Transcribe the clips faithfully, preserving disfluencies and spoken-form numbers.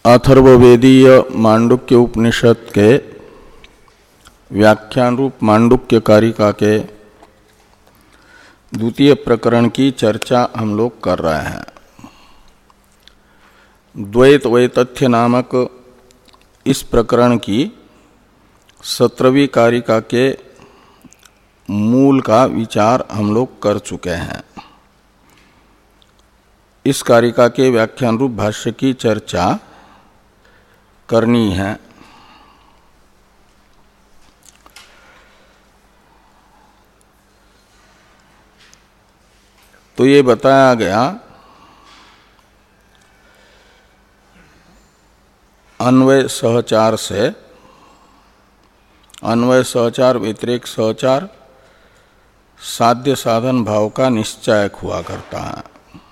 अथर्ववेदीय मांडुक्य उपनिषद के व्याख्यान रूप मांडुक्य कारिका के द्वितीय प्रकरण की चर्चा हम लोग कर रहे हैं। द्वैत वैतथ्य नामक इस प्रकरण की सत्रहवीं कारिका के मूल का विचार हम लोग कर चुके हैं। इस कारिका के व्याख्यान रूप भाष्य की चर्चा करनी है। तो ये बताया गया अन्वय सहचार से, अन्वय सहचार व्यतिरेक सहचार साध्य साधन भाव का निश्चायक हुआ करता है।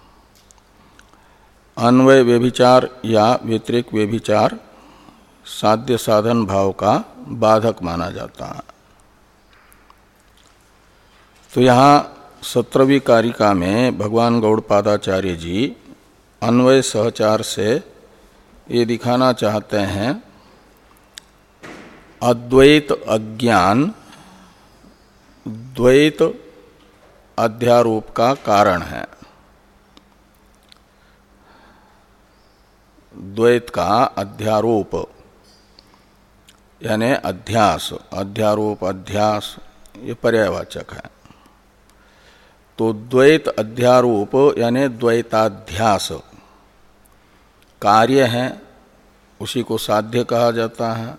अन्वय व्यभिचार या व्यतिरेक व्यभिचार साध्य साधन भाव का बाधक माना जाता है। तो यहाँ सत्रहवीं कारिका में भगवान गौड़पादाचार्य जी अन्वय सहचार से ये दिखाना चाहते हैं अद्वैत अज्ञान द्वैत अध्यारोप का कारण है। द्वैत का अध्यारोप यानी अध्यास, अध्यारोप अध्यास ये पर्यायवाचक है। तो द्वैत अध्यारोप यानी द्वैताध्यास कार्य है, उसी को साध्य कहा जाता है,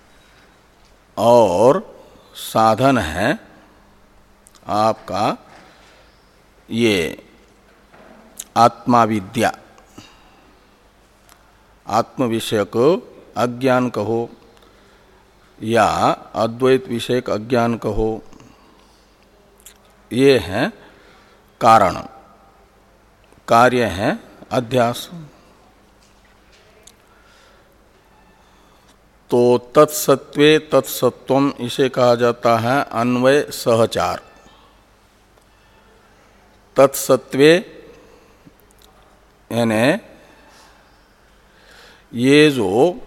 और साधन है आपका ये आत्माविद्या, आत्म विषयक अज्ञान कहो या अद्वैत विषयक अज्ञान कहो, ये है कारण, कार्य है अध्यास। तो तत्सत्वे तत्सत्वम इसे कहा जाता है अन्वय सहचार। तत्सत्वे यानी ये जो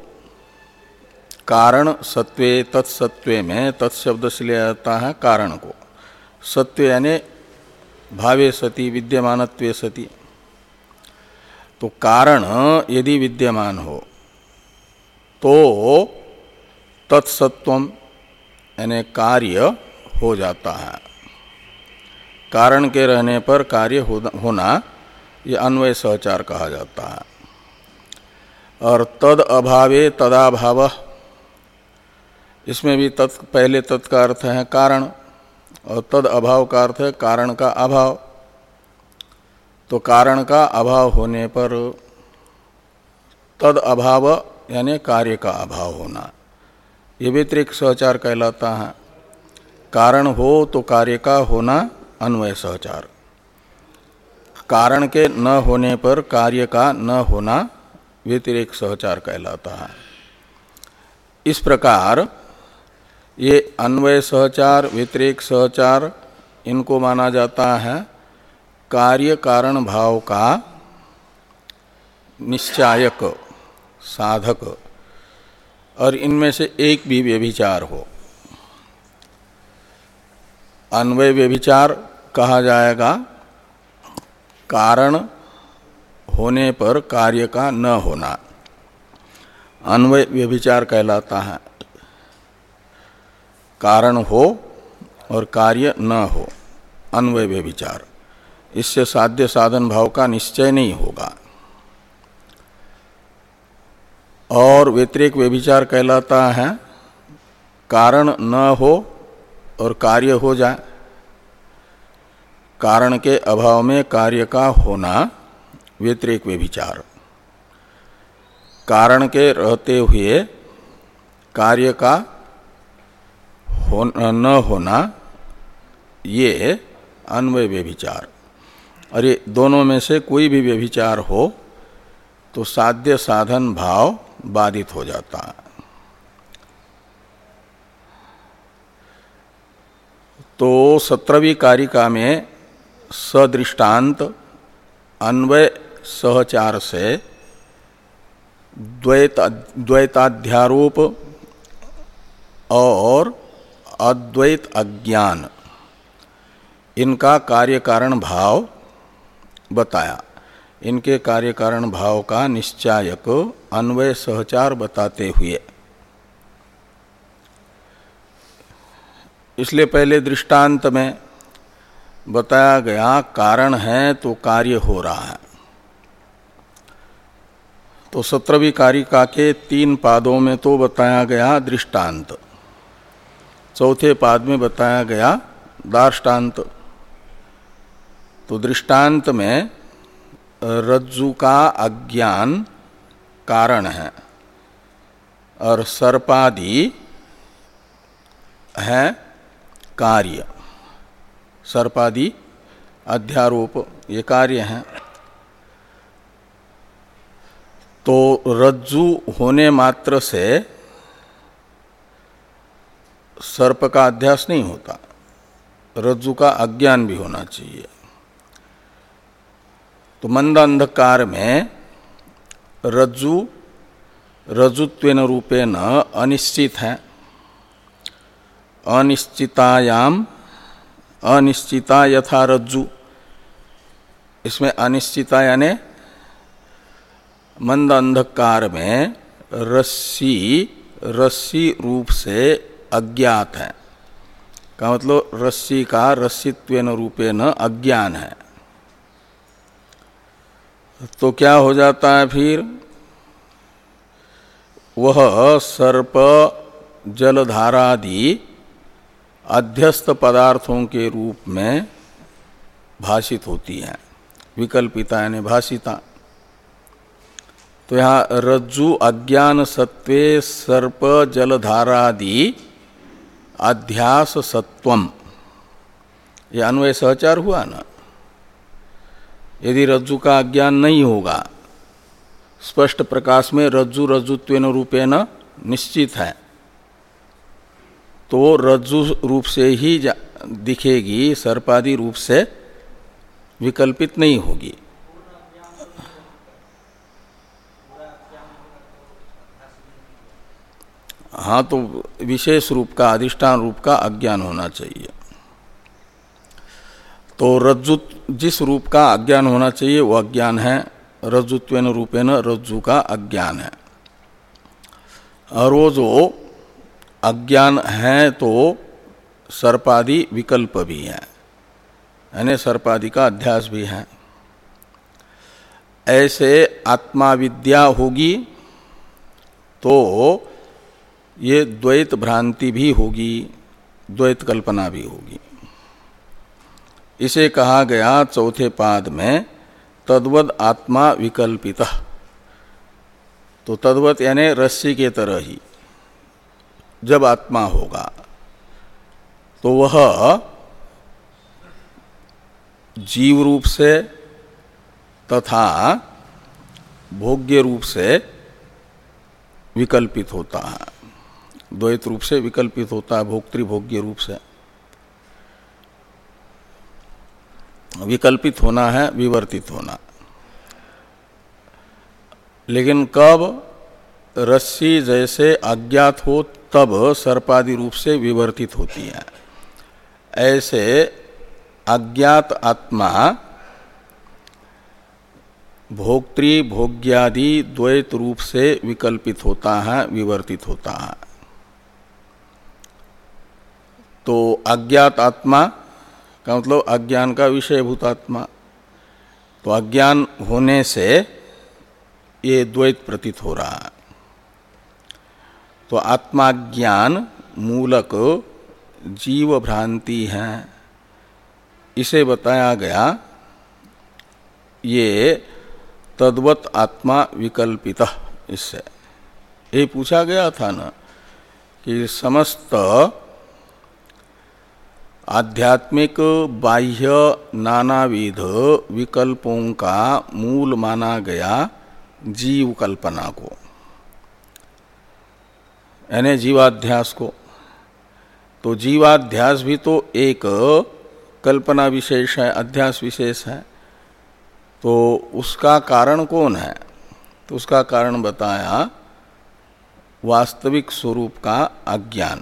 कारण सत्वे तत्सत्वे में तत्शब्द से लिया जाता है कारण को। सत्व यानी भावे सति विद्यमानत्वे सति। तो कारण यदि विद्यमान हो तो तत्सत्वम यानी कार्य हो जाता है। कारण के रहने पर कार्य होना यह अन्वय सहचार कहा जाता है। और तद अभावे तदाभाव, इसमें भी तत् पहले तत् का अर्थ है कारण और तद अभाव का अर्थ है कारण का अभाव। तो कारण का अभाव होने पर तद अभाव यानी कार्य का अभाव होना, ये व्यतिरेक सहचार कहलाता है। कारण हो तो कार्य का होना अन्वय सहचार, कारण के न होने पर कार्य का न होना व्यतिरेक सहचार कहलाता है। इस प्रकार ये अन्वय सहचार व्यतिरेक सहचार इनको माना जाता है कार्य कारण भाव का निश्चायक साधक, और इनमें से एक भी व्यभिचार हो। अन्वय व्यभिचार कहा जाएगा कारण होने पर कार्य का न होना, अन्वय व्यभिचार कहलाता है। कारण हो और कार्य न हो, अन्वय व्यभिचार, इससे साध्य साधन भाव का निश्चय नहीं होगा। और व्यतिरेक व्यभिचार कहलाता है कारण न हो और कार्य हो जाए, कारण के अभाव में कार्य का होना व्यतिरेक व्यभिचार, कारण के रहते हुए कार्य का हो न होना ये अन्वय व्यभिचार। और ये दोनों में से कोई भी व्यभिचार हो तो साध्य साधन भाव बाधित हो जाता है। तो सत्रहवीं कारिका में सदृष्टांत अन्वय सहचार से द्वैत द्वैताध्यारोप और अद्वैत अज्ञान, इनका कार्य कारण भाव बताया। इनके कार्य कारण भाव का निश्चायक अन्वय सहचार बताते हुए, इसलिए पहले दृष्टांत में बताया गया कारण है तो कार्य हो रहा है। तो सत्रहवीं कारिका के तीन पादों में तो बताया गया दृष्टांत, चौथे पाद में बताया गया दार्ष्टान्त। तो दृष्टांत में रज्जु का अज्ञान कारण है और सर्पादि है कार्य, सर्पादि अध्यारोप ये कार्य हैं। तो रज्जु होने मात्र से सर्प का अध्यास नहीं होता, रज्जु का अज्ञान भी होना चाहिए। तो मंद अंधकार में रज्जु रज्जुत्वेन रूपेण अनिश्चित है। अनिश्चितायाम अनिश्चिता यथा रज्जु, इसमें अनिश्चिता यानी मंद अंधकार में रस्सी रस्सी रूप से अज्ञात है, का मतलब रस्सी का रस्सित्वेन रूपेण अज्ञान है। तो क्या हो जाता है फिर, वह सर्प जलधारादि अध्यस्त पदार्थों के रूप में भाषित होती है, विकल्पिता यानी भाषिता। तो यहाँ रज्जु अज्ञान सत्वे सर्प जलधारादि अध्यास सत्वम, ये अन्वय सहचार हुआ ना। यदि रज्जु का अज्ञान नहीं होगा, स्पष्ट प्रकाश में रज्जु रज्जुत्वेन रूपेण निश्चित है, तो रज्जु रूप से ही दिखेगी, सर्पादि रूप से विकल्पित नहीं होगी। हाँ, तो विशेष रूप का, अधिष्ठान रूप का अज्ञान होना चाहिए। तो रज्जु जिस रूप का अज्ञान होना चाहिए वो अज्ञान है, रज्जुत्वेन रूपेण रज्जु का अज्ञान है। और वो जो अज्ञान है तो सर्पादि विकल्प भी है, यानी सर्पादि का अध्यास भी है। ऐसे आत्मा विद्या होगी तो ये द्वैत भ्रांति भी होगी, द्वैत कल्पना भी होगी। इसे कहा गया चौथे पाद में तद्वद आत्मा विकल्पितः। तो तद्वत यानी रस्सी के तरह ही जब आत्मा होगा तो वह जीव रूप से तथा भोग्य रूप से विकल्पित होता है, द्वैत रूप से विकल्पित होता है, भोक्तृभोग्य रूप से। विकल्पित होना है विवर्तित होना। लेकिन कब रस्सी जैसे अज्ञात हो तब सर्पादि रूप से विवर्तित होती है। ऐसे अज्ञात आत्मा भोक्तृ भोग्यादि द्वैत रूप से विकल्पित होता है, विवर्तित होता है। तो अज्ञात आत्मा का मतलब अज्ञान का विषयभूत आत्मा। तो अज्ञान होने से ये द्वैत प्रतीत हो रहा है। तो आत्माज्ञान मूलक जीव भ्रांति है, इसे बताया गया। ये तद्वत आत्मा विकल्पितः, इससे ये पूछा गया था ना कि समस्त आध्यात्मिक बाह्य नानाविध विकल्पों का मूल माना गया जीव कल्पना को, यानी जीवाध्यास को। तो जीवाध्यास भी तो एक कल्पना विशेष है, अध्यास विशेष है। तो उसका कारण कौन है? तो उसका कारण बताया वास्तविक स्वरूप का अज्ञान।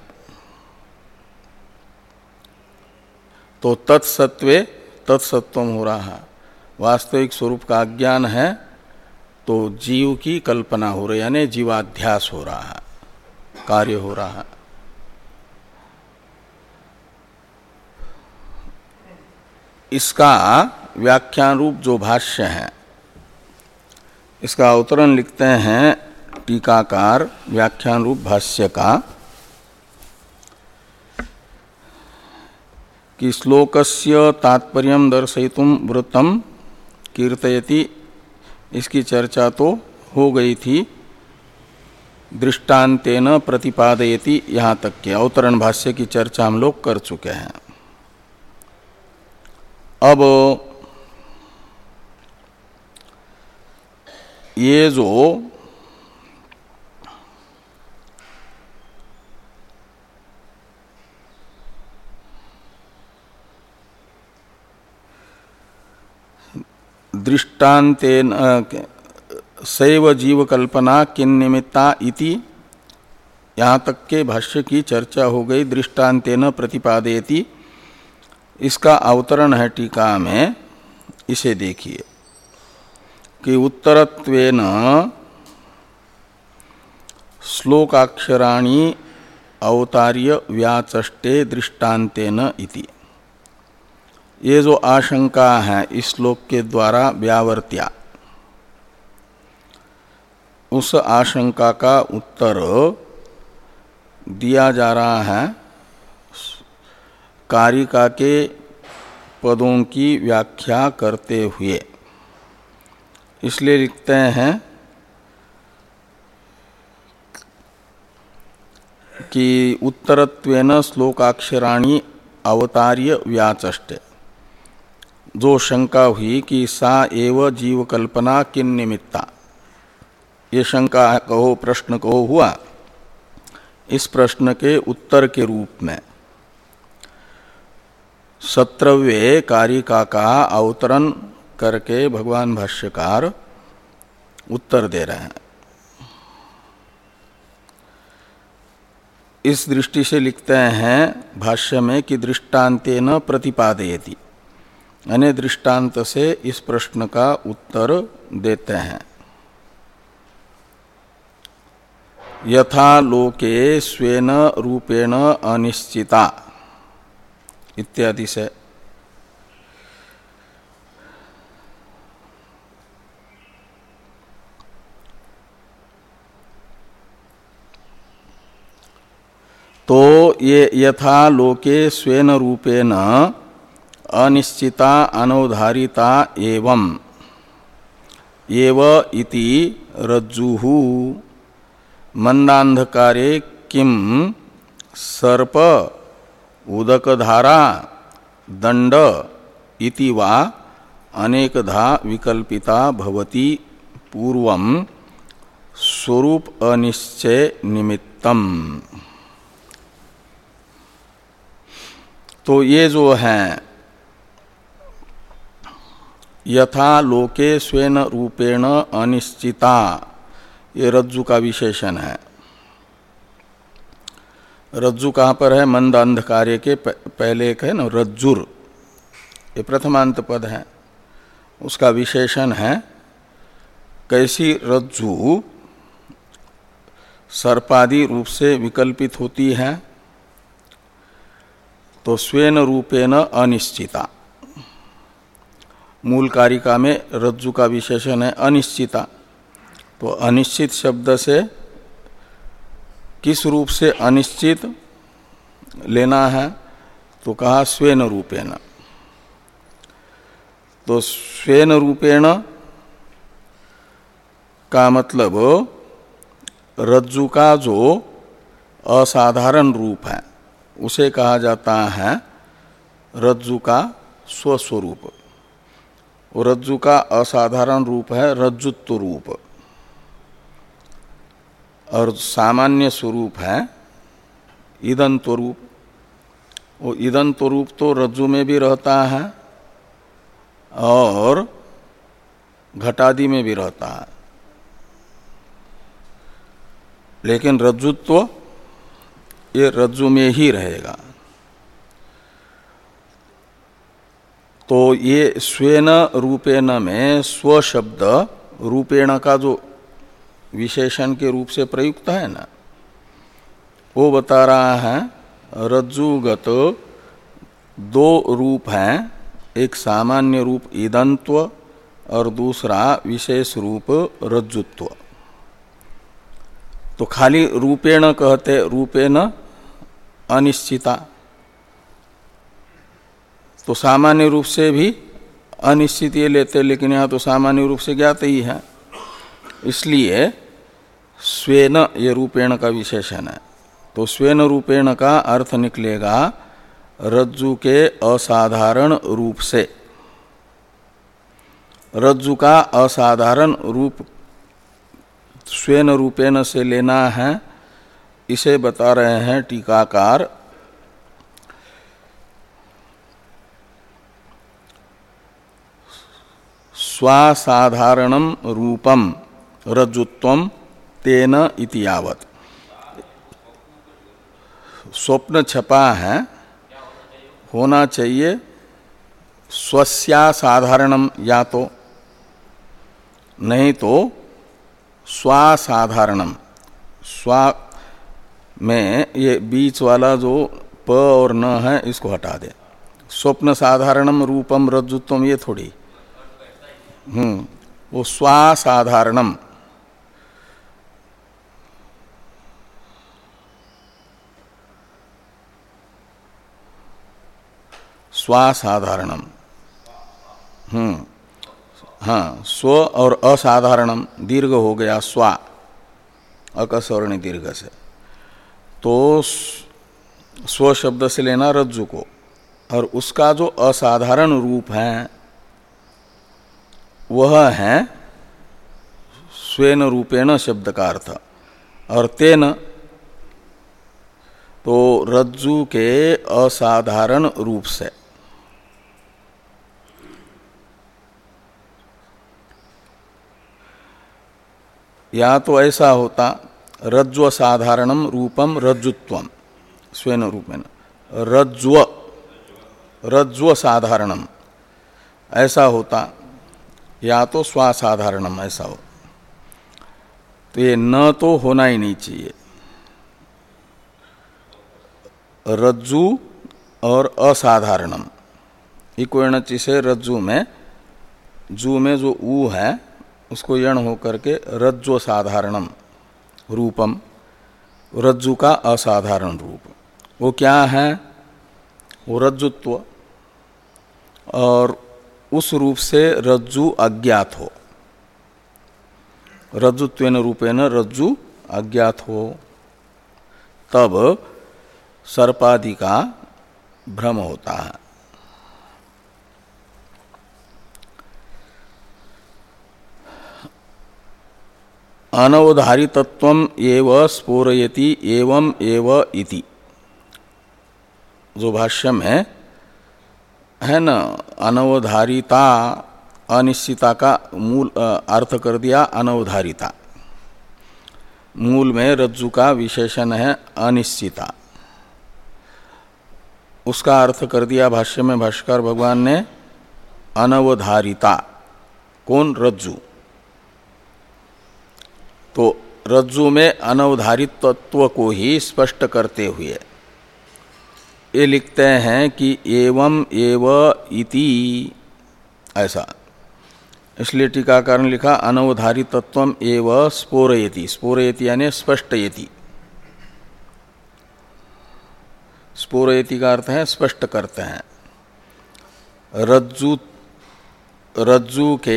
तो तत्सत्वे तत्सत्वम हो रहा है, वास्तविक स्वरूप का अज्ञान है तो जीव की कल्पना हो रही, यानी जीवाध्यास हो रहा है, कार्य हो रहा है। इसका व्याख्यान रूप जो भाष्य है, इसका अवतरण लिखते हैं टीकाकार व्याख्यान रूप भाष्य का कि श्लोकस्य तात्पर्यं दर्शयितुम वृत्तम कीर्तयति, इसकी चर्चा तो हो गई थी, दृष्टांतेन प्रतिपादयति, यहाँ तक के अवतरण भाष्य की चर्चा हम लोग कर चुके हैं। अब ये जो दृष्टान्तेन सैव जीव कल्पना किन्निमित्ता इति, यहाँ तक के भाष्य की चर्चा हो गई। दृष्टान्तेन प्रतिपादयति, इसका अवतरण है टीका में, इसे देखिए कि उत्तरत्वेन श्लोकाक्षराणि अवतार्य व्याचष्टे दृष्टान्तेन इति। ये जो आशंका है इस श्लोक के द्वारा व्यावर्त्या, उस आशंका का उत्तर दिया जा रहा है कारिका के पदों की व्याख्या करते हुए। इसलिए लिखते हैं कि उत्तरत्वेन श्लोकाक्षराणि अवतार्य व्याचष्टे, जो शंका हुई कि सा एव जीव कल्पना किन निमित्ता, ये शंका कहो प्रश्न कहो हुआ, इस प्रश्न के उत्तर के रूप में सत्रहवें कारिका का अवतरण करके भगवान भाष्यकार उत्तर दे रहे हैं। इस दृष्टि से लिखते हैं भाष्य में कि दृष्टांतेन प्रतिपादयति, यानी दृष्टांत से इस प्रश्न का उत्तर देते हैं। यथा लोके स्वेन रूपेण अनिश्चिता इत्यादि से। तो ये यथा लोके स्वेन रूपेण अनिश्चिता अनवधारिता एवं एव इति रज्जुः मंदांधकारे किम सर्प उदकधारा दंड इति वा अनेकधा विकल्पिता भवति पूर्वं स्वरूप अनिश्चय निमित्तम। तो ये जो है यथा लोके स्वेन रूपेण अनिश्चिता, ये रज्जु का विशेषण है। रज्जु कहाँ पर है? मंद अंधकार्य के पहले एक है ना रज्जुर, ये प्रथमांत पद है, उसका विशेषण है। कैसी रज्जु सर्पादि रूप से विकल्पित होती है? तो स्वेन रूपेण अनिश्चिता, मूल कारिका में रज्जु का विशेषण है अनिश्चिता। तो अनिश्चित शब्द से किस रूप से अनिश्चित लेना है? तो कहा स्वेन रूपेण। तो स्वेन रूपेण का मतलब रज्जु का जो असाधारण रूप है उसे कहा जाता है रज्जु का स्वस्वरूप। रज्जु का असाधारण रूप है रज्जुत्व रूप, और सामान्य स्वरूप है ईदंत्व रूप। वो ईदंत्व रूप तो रज्जु में भी रहता है और घटादि में भी रहता है। लेकिन रज्जुत्व ये रज्जु में ही रहेगा। तो ये स्वेन रूपेण में स्व शब्द रूपेण का जो विशेषण के रूप से प्रयुक्त है ना, वो बता रहा है रज्जुगत दो रूप हैं, एक सामान्य रूप ईदंत्व और दूसरा विशेष रूप रज्जुत्व। तो खाली रूपेण कहते, रूपेण अनिश्चिता, तो सामान्य रूप से भी अनिश्चित ये लेते, लेकिन यहाँ तो सामान्य रूप से ज्ञात ही है, इसलिए स्वेन ये रूपेण का विशेषण है। तो स्वेन रूपेण का अर्थ निकलेगा रज्जु के असाधारण रूप से। रज्जु का असाधारण रूप स्वेन रूपेण से लेना है, इसे बता रहे हैं टीकाकार। स्वासाधारणम रूपम रज्जुत्वम तेन इति यावत्। स्वप्न छपा है, होना चाहिए स्वस्यासाधारणम, या तो नहीं तो स्वासाधारणम। स्वा में ये बीच वाला जो प और न है इसको हटा दे। स्वप्न साधारणम रूपम रज्जुत्वम ये थोड़ी, हम्म वो स्वासाधारणम। स्वासाधारणम, हम्म हाँ, स्व और असाधारणम दीर्घ हो गया स्वा, अकस्वर्णी दीर्घ से। तो स्व शब्द से लेना रज्जु को, और उसका जो असाधारण रूप है वह है स्वेन रूपेण शब्द का अर्थ। और तेन तो रज्जु के असाधारण रूप से। या तो ऐसा होता रज्ज्व साधारणम रूपम रज्जुत्वम स्वेन रूपेण, रज्ज्व रज्ज्व साधारणम ऐसा होता, या तो स्वासाधारणम ऐसा हो। तो ये न तो होना ही नहीं चाहिए। रज्जु और असाधारणम इक्वणचि से रज्जु में, जू में जो ऊ है उसको यण होकर के रज्जु साधारणम रूपम, रज्जु का असाधारण रूप, वो क्या है? वो रज्जुत्व। और उस रूप से रज्जु अज्ञात हो, रज्जुत्वेन रूपेण रज्जु अज्ञात हो, तब सर्पादि का भ्रम होता है। अनवधारितत्वम एव स्फोरयति एवं एव इति, जो भाष्य में है न, अनवधारिता अनिश्चिता का मूल अर्थ कर दिया अनवधारिता। मूल में रज्जु का विशेषण है अनिश्चिता, उसका अर्थ कर दिया भाष्य में भाष्कर भगवान ने अनवधारिता। कौन? रज्जु। तो रज्जु में अनवधारित तत्व को ही स्पष्ट करते हुए ये लिखते हैं कि एवं एव इति, ऐसा। इसलिए टीकाकार ने लिखा अनवधारित तत्वम एव स्फोरयति। स्फोरयति यानी स्पष्टयति। स्फोरयति का अर्थ है स्पष्ट करते हैं। रज्जु रज्जु के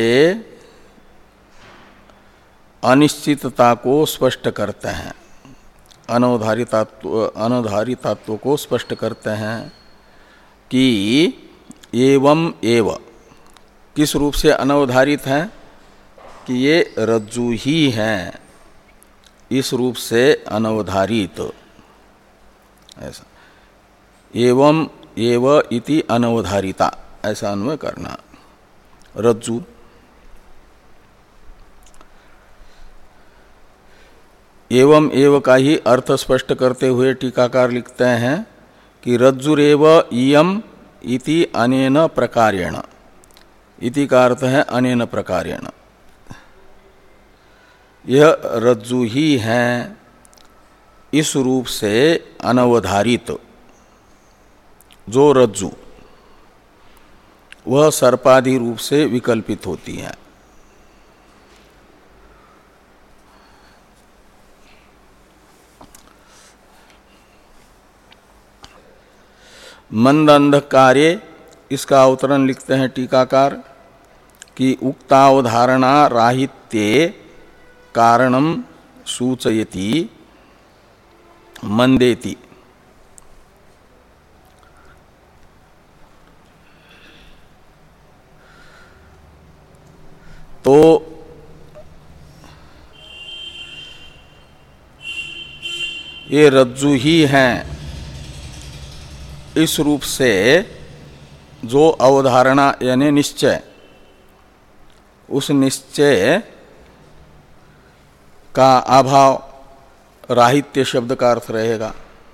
अनिश्चितता को स्पष्ट करते हैं, अनवधारितात्व अनवधारितात्व को स्पष्ट करते हैं कि एवं एव, किस रूप से अनवधारित है? कि ये रज्जु ही है, इस रूप से अनवधारित, ऐसा। एवं एव इति अनवधारिता, ऐसा अन्वय करना। रज्जु एवं एव का ही अर्थ स्पष्ट करते हुए टीकाकार लिखते हैं कि रज्जुरेव इयम इति अनेन प्रकारेण। इति का अर्थ है अनेन प्रकारेण, यह रज्जु ही है इस रूप से अनवधारित जो रज्जु वह सर्पादि रूप से विकल्पित होती है। मंद अंधकारे इसका अवतरण लिखते हैं टीकाकार कि उक्तावधारणा राहित्ये कारणम सूचयति मंदेति। तो ये रज्जु ही हैं इस रूप से जो अवधारणा यानी निश्चय, उस निश्चय का अभाव राहित्य शब्द का अर्थ रहेगा।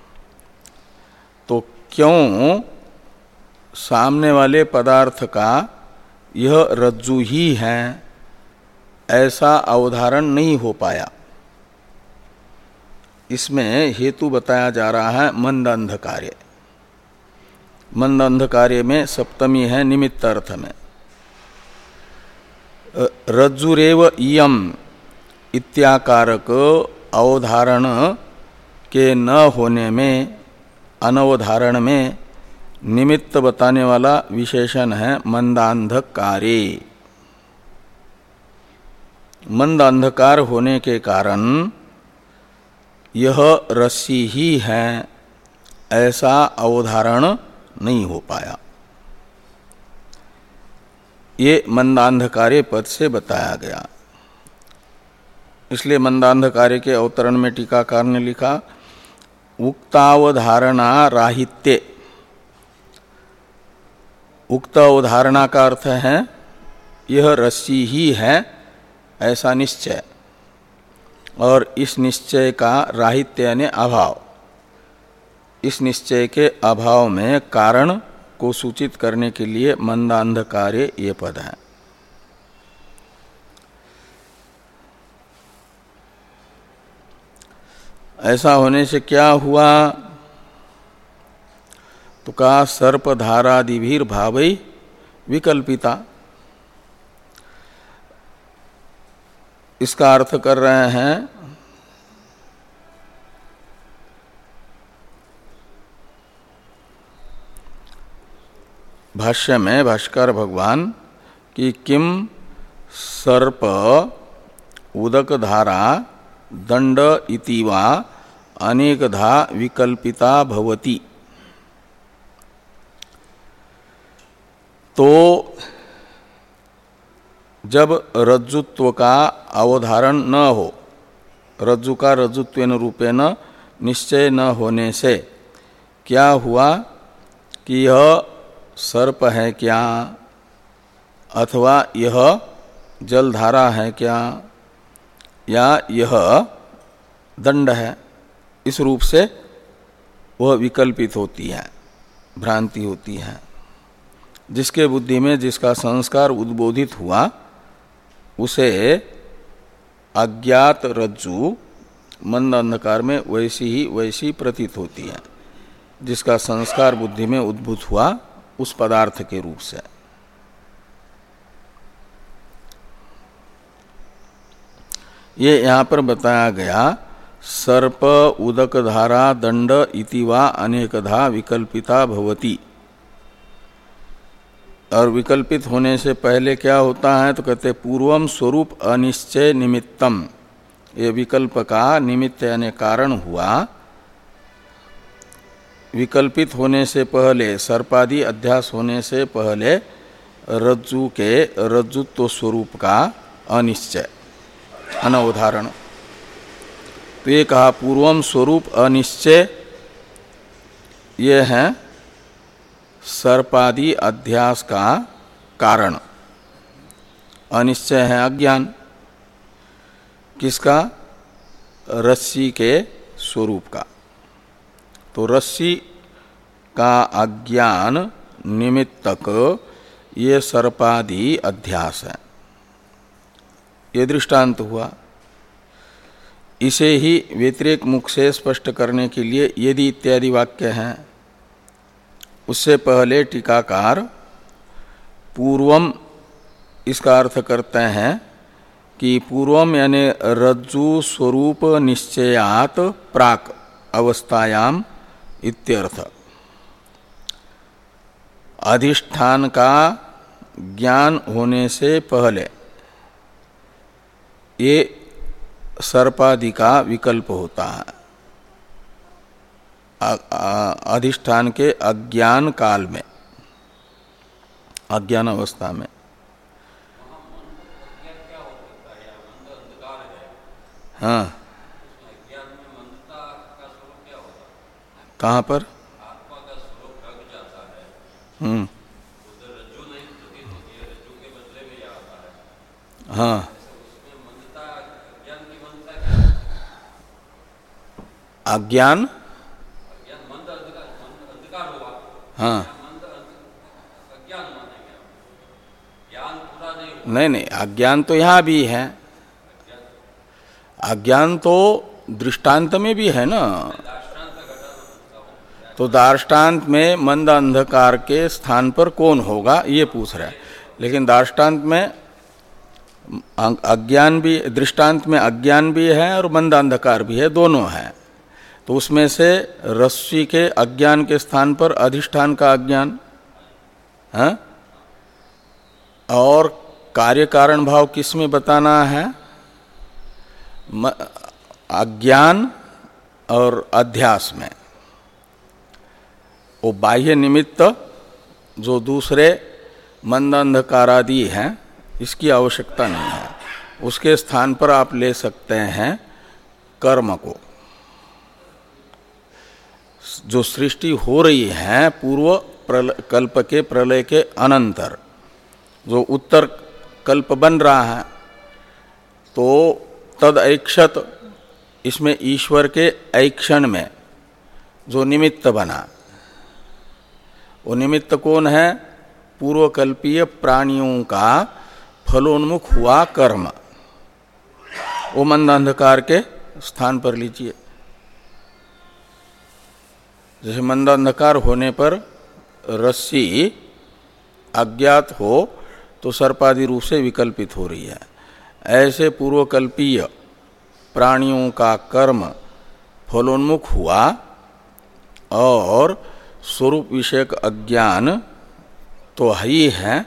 तो क्यों सामने वाले पदार्थ का यह रज्जु ही है ऐसा अवधारण नहीं हो पाया, इसमें हेतु बताया जा रहा है मंद अंधकार्य। मंद अंधकार्य में सप्तमी है निमित्त अर्थ में। रज्जुरेव इयम इत्याकारक अवधारण के न होने में, अनवधारण में निमित्त बताने वाला विशेषण है मंदांधकारे। मंद अंधकार होने के कारण यह रस्सी ही है ऐसा अवधारण नहीं हो पाया। ये मंदांधकार्य पद से बताया गया। इसलिए मंदांधकार्य के अवतरण में टीकाकार ने लिखा उक्तावधारणा राहित्य। उक्त अवधारणा का अर्थ है यह रस्सी ही है ऐसा निश्चय, और इस निश्चय का राहित्य यानी अभाव। इस निश्चय के अभाव में कारण को सूचित करने के लिए मंदांधकार्य ये पद है। ऐसा होने से क्या हुआ? तो कहा सर्पधारादिभिर भावई विकल्पिता। इसका अर्थ कर रहे हैं भाष्य में भाष्कर भगवान कि किम सर्प उदक धारा दंड इति वा अनेकधा विकल्पिता भवति। तो जब रज्जुत्व का अवधारण न हो, रज्जु का रज्जुत्वेन रूपेण निश्चय न होने से क्या हुआ कि यह सर्प है क्या, अथवा यह जलधारा है क्या, या यह दंड है, इस रूप से वह विकल्पित होती है, भ्रांति होती है। जिसके बुद्धि में जिसका संस्कार उद्बोधित हुआ उसे अज्ञात रज्जु मंद अंधकार में वैसी ही वैसी प्रतीत होती है, जिसका संस्कार बुद्धि में उद्भूत हुआ उस पदार्थ के रूप से। ये यहाँ पर बताया गया सर्प उदक धारा दंड इति वा अनेकधा विकल्पिता भवति। और विकल्पित होने से पहले क्या होता है? तो कहते पूर्वम स्वरूप अनिश्चय निमित्तम। ये विकल्प का निमित्त यानी कारण हुआ। विकल्पित होने से पहले, सर्पादि अध्यास होने से पहले रज्जु के रज्जुत्व स्वरूप का अनिश्चय, अनवधारण। तो ये कहा पूर्वम स्वरूप अनिश्चय, ये है सर्पादि अध्यास का कारण। अनिश्चय है अज्ञान। किसका? रस्सी के स्वरूप का। तो रस्सी का अज्ञान निमित्तक ये सर्पादि अध्यास है, ये दृष्टांत हुआ। इसे ही व्यतिरेक मुख से स्पष्ट करने के लिए यदि इत्यादि वाक्य हैं। उससे पहले टीकाकार पूर्वम इसका अर्थ करते हैं कि पूर्वम यानी रज्जु स्वरूप निश्चयात प्राक अवस्थायाम इत्यर्थ। अधिष्ठान का ज्ञान होने से पहले ये सर्पादि का विकल्प होता है, अधिष्ठान के अज्ञान काल में, अज्ञान अवस्था में। हाँ, कहाँ पर? हम्म, हाँ, अज्ञान, हाँ, नहीं नहीं, अज्ञान तो यहाँ भी है, अज्ञान तो दृष्टांत में भी है ना। तो दार्ष्टान्त में मंद अंधकार के स्थान पर कौन होगा ये पूछ रहा है। लेकिन दार्ष्टान्त में अज्ञान भी, दृष्टांत में अज्ञान भी है और मंद अंधकार भी है, दोनों है। तो उसमें से रस्सी के अज्ञान के स्थान पर अधिष्ठान का अज्ञान है, और कार्य कारण भाव किस में बताना है? अज्ञान और अध्यास में। वो बाह्य निमित्त जो दूसरे मंद अंधकारादि हैं, इसकी आवश्यकता नहीं है। उसके स्थान पर आप ले सकते हैं कर्म को। जो सृष्टि हो रही है पूर्व कल्प के प्रलय के अनंतर, जो उत्तर कल्प बन रहा है, तो तद ऐक्षत, इसमें ईश्वर के ऐक्षण में जो निमित्त बना, वो निमित्त कौन है? पूर्वकल्पीय प्राणियों का फलोन्मुख हुआ कर्म। वो मंद अंधकार के स्थान पर लीजिए। जैसे मंद अंधकार होने पर रस्सी अज्ञात हो तो सर्पादि रूप से विकल्पित हो रही है, ऐसे पूर्वकल्पीय प्राणियों का कर्म फलोन्मुख हुआ और स्वरूप विषयक अज्ञान तो है ही है,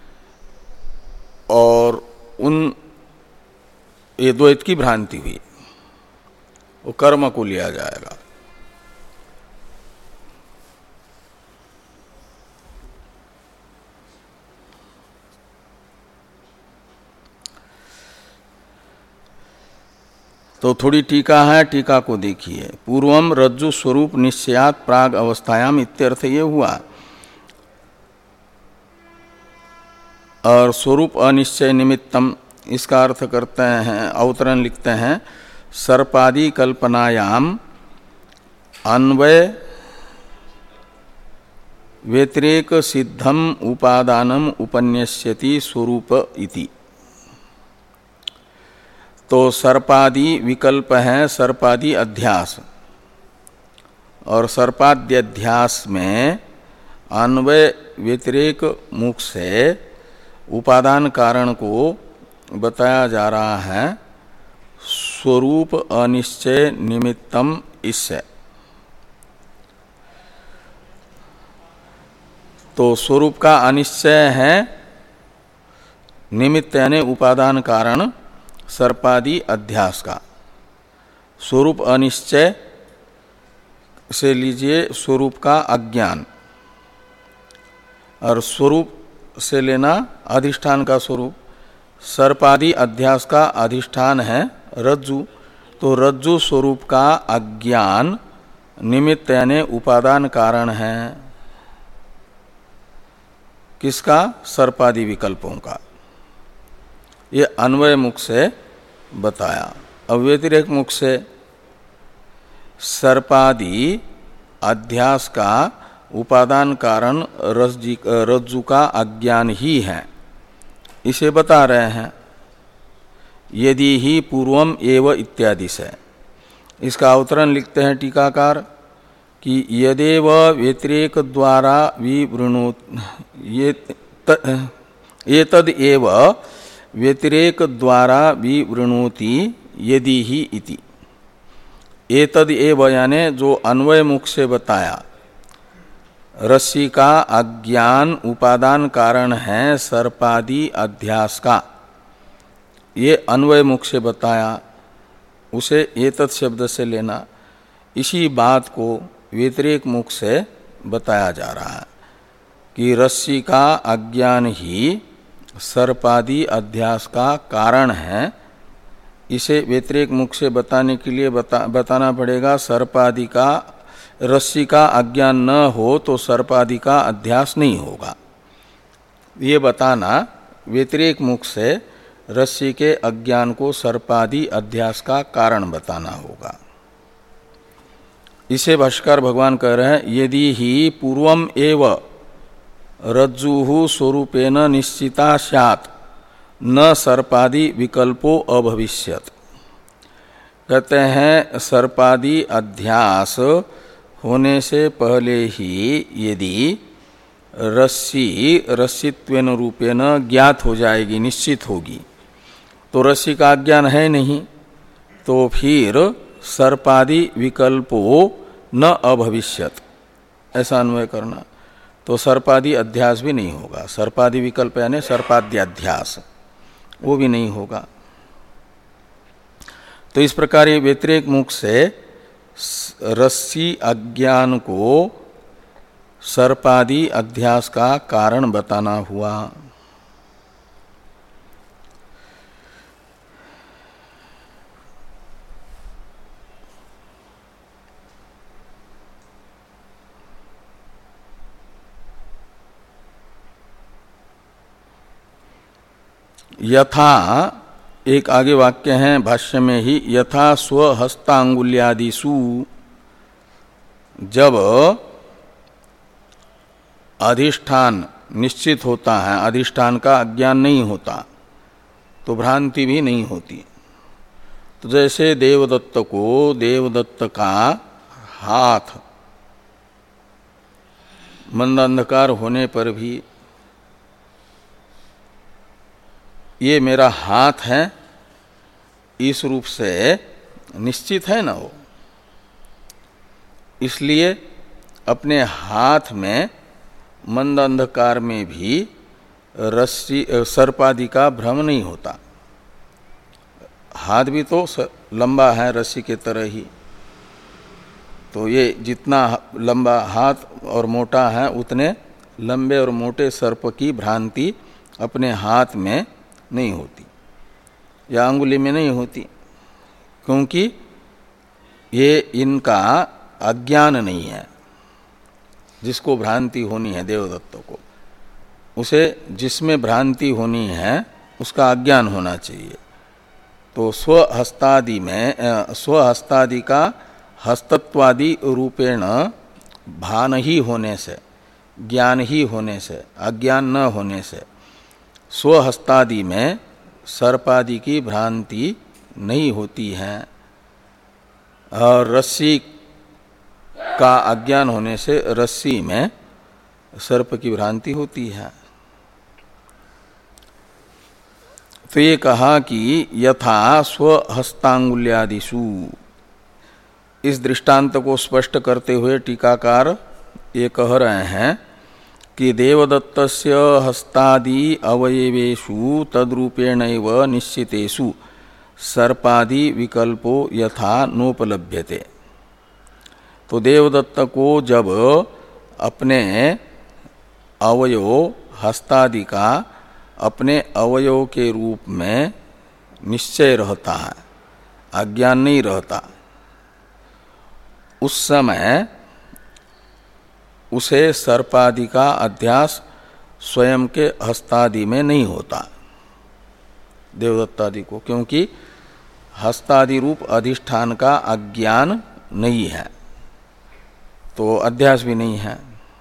और उन ये द्वैत की भ्रांति हुई, वो कर्म को लिया जाएगा। तो थोड़ी टीका है, टीका को देखिए। पूर्वम रज्जु स्वरूप निश्चयात प्राग अवस्थायाम इत्यर्थ ये हुआ, और स्वरूप अनिश्चय निमित्तम इसका अर्थ करते हैं, अवतरण लिखते हैं, सर्पादि कल्पनायाम अन्वय व्यतिरेक सिद्धम उपादानम उपन्यस्यति स्वरूप इति। तो सर्पादि विकल्प है सर्पादि अध्यास, और सर्पाद्यध्यास में अन्वय व्यतिरेक मुख से उपादान कारण को बताया जा रहा है स्वरूप अनिश्चय निमित्तम इससे। तो स्वरूप का अनिश्चय है निमित्त यानी उपादान कारण सर्पादि अध्यास का। स्वरूप अनिश्चय से लीजिए स्वरूप का अज्ञान, और स्वरूप से लेना अधिष्ठान का स्वरूप। सर्पादि अध्यास का अधिष्ठान है रज्जु, तो रज्जु स्वरूप का अज्ञान निमित्त यानी उपादान कारण है किसका? सर्पादि विकल्पों का। ये अन्वय मुख से बताया। अव्यतिरेक मुख से सर्पादि अध्यास का उपादान कारण रज्जु का अज्ञान ही है, इसे बता रहे हैं। यदि ही पूर्वम एव इत्यादि से इसका अवतरण लिखते हैं टीकाकार कि यदेव व्यतिरेक द्वारा विवृणु ये तद एव व्यतिरेक द्वारा विवृणुति यदि ही इति। एतद एव यानी जो अन्वय मुख से बताया, रस्सी का अज्ञान उपादान कारण है सर्पादि अध्यास का, ये अन्वय मुख से बताया, उसे एतत् शब्द से लेना। इसी बात को व्यतिरेक मुख से बताया जा रहा है कि रस्सी का अज्ञान ही सर्पादि अध्यास का कारण है। इसे व्यतिरेक मुख से बताने के लिए बता, बताना पड़ेगा सर्पादि का, रस्सी का अज्ञान न हो तो सर्पादि का अध्यास नहीं होगा। ये बताना व्यतिरेक मुख से रस्सी के अज्ञान को सर्पादि अध्यास का कारण बताना होगा। इसे भाष्कर भगवान कह रहे हैं, यदि ही पूर्वम एव रज्जु स्वरूपेण निश्चिता स्यात् न सर्पादि विकल्पो अभविष्यत्। कहते हैं सर्पादि अध्यास होने से पहले ही यदि रस्सी रस्सित्वेन रूपेण ज्ञात हो जाएगी, निश्चित होगी, तो रस्सी का अज्ञान है नहीं, तो फिर सर्पादि विकल्पो न अभविष्यत्, ऐसा अन्वय करना। तो सर्पादि अध्यास भी नहीं होगा। सर्पादि विकल्प यानी सर्पाद्याध्यास, वो भी नहीं होगा। तो इस प्रकार ये व्यतिरेक मुख से रस्सी अज्ञान को सर्पादि अध्यास का कारण बताना हुआ। यथा, एक आगे वाक्य है भाष्य में ही, यथा स्वहस्तांगुल्यादिषु, जब अधिष्ठान निश्चित होता है, अधिष्ठान का अज्ञान नहीं होता, तो भ्रांति भी नहीं होती। तो जैसे देवदत्त को देवदत्त का हाथ मंदांधकार होने पर भी ये मेरा हाथ है, इस रूप से निश्चित है ना वो, इसलिए अपने हाथ में मंद अंधकार में भी रस्सी सर्पादि का भ्रम नहीं होता। हाथ भी तो लंबा है रस्सी के तरह ही, तो ये जितना लंबा हाथ और मोटा है उतने लंबे और मोटे सर्प की भ्रांति अपने हाथ में नहीं होती या अंगुली में नहीं होती, क्योंकि ये इनका अज्ञान नहीं है। जिसको भ्रांति होनी है देवदत्त को, उसे जिसमें भ्रांति होनी है उसका अज्ञान होना चाहिए। तो स्वहस्तादि में स्वहस्तादि का हस्तत्वादि रूपेण भान ही होने से, ज्ञान ही होने से, अज्ञान न होने से स्वहस्तादि में सर्पादि की भ्रांति नहीं होती है, और रस्सी का अज्ञान होने से रस्सी में सर्प की भ्रांति होती है। तो ये कहा कि यथा स्वहस्तांगुल्यादिषु, इस दृष्टांत को स्पष्ट करते हुए टीकाकार ये कह रहे हैं कि देवदत्तस्य हस्तादि अवयवेषु तद्रूपेणैव निश्चितेषु सर्पादि विकल्पो यथा नोपलभ्यते। तो देवदत्त को जब अपने अवयव हस्तादि का अपने अवयव के रूप में निश्चय रहता है, अज्ञान नहीं रहता, उस समय उसे सर्पादि का अध्यास स्वयं के हस्तादि में नहीं होता देवदत्तादि को, क्योंकि हस्तादि रूप अधिष्ठान का अज्ञान नहीं है, तो अध्यास भी नहीं है।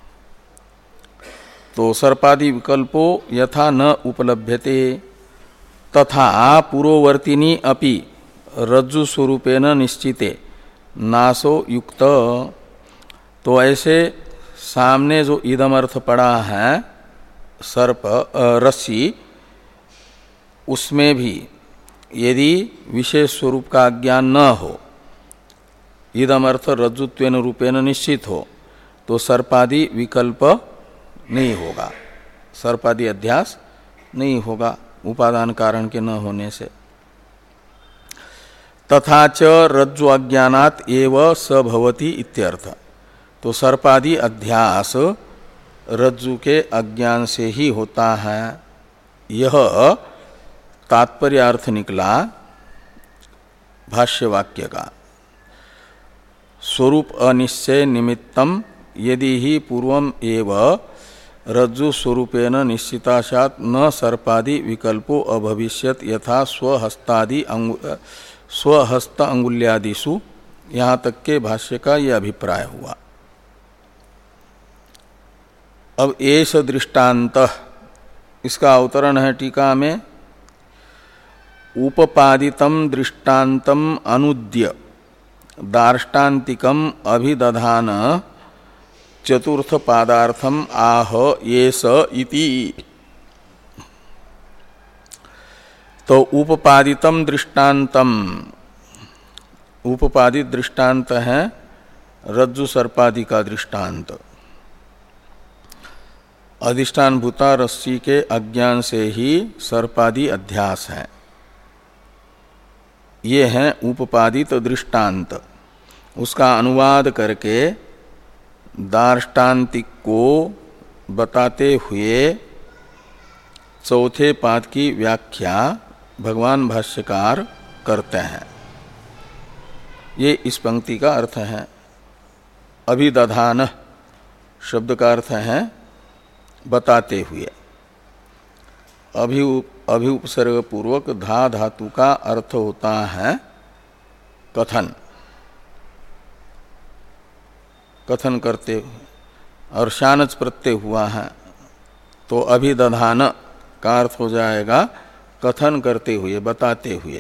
तो सर्पादि विकल्पो यथा न उपलभ्यते तथा पूर्ववर्तिनी अपि रज्जु स्वरूपेण निश्चिते नासो युक्त। तो ऐसे सामने जो इदम अर्थ पड़ा है सर्प रस्सी, उसमें भी यदि विशेष स्वरूप का ज्ञान न हो, इदम अर्थ रज्जुत्वेन रूपेण निश्चित हो, तो सर्पादि विकल्प नहीं होगा, सर्पादि अध्यास नहीं होगा उपादान कारण के न होने से। तथा च रज्जु अज्ञानात् एव स भवति इत्यर्थ। तो सर्पादि अध्यास रज्जु के अज्ञान से ही होता है, यह तात्पर्य अर्थ निकला भाष्य वाक्य का। स्वरूप अनिश्चय निमित्तम यदि ही पूर्वम एव रज्जु स्वरूपेण निश्चिताशात न सर्पादि विकल्पो अभविष्यत यथा स्वहस्तादि अंगु, स्वहस्त अंगुल्यादिषु, यहाँ तक के भाष्य का यह अभिप्राय हुआ। अब एष दृष्टांत, इसका अवतरण है टीका में, उपपादितम दृष्टांतम अनुद्य दार्ष्टान्तिकम अभिदधान चतुर्थ पादार्थम आह ये स इति। तो उपपादितम दृष्टांतम, उपपादित दृष्टांत है रज्जु सर्पादि का दृष्टांत। अधिष्ठान भूता रस्सी के अज्ञान से ही सर्पादि अध्यास है, ये है उपपादित दृष्टांत। उसका अनुवाद करके दार्ष्टान्तिक को बताते हुए चौथे पाद की व्याख्या भगवान भाष्यकार करते हैं। ये इस पंक्ति का अर्थ है। अभिदधान शब्द का अर्थ है बताते हुए। अभि अभि उपसर्ग पूर्वक धा धातु का अर्थ होता है कथन, कथन करते हुए, और शानच प्रत्यय हुआ है तो अभिदधान का अर्थ हो जाएगा कथन करते हुए, बताते हुए।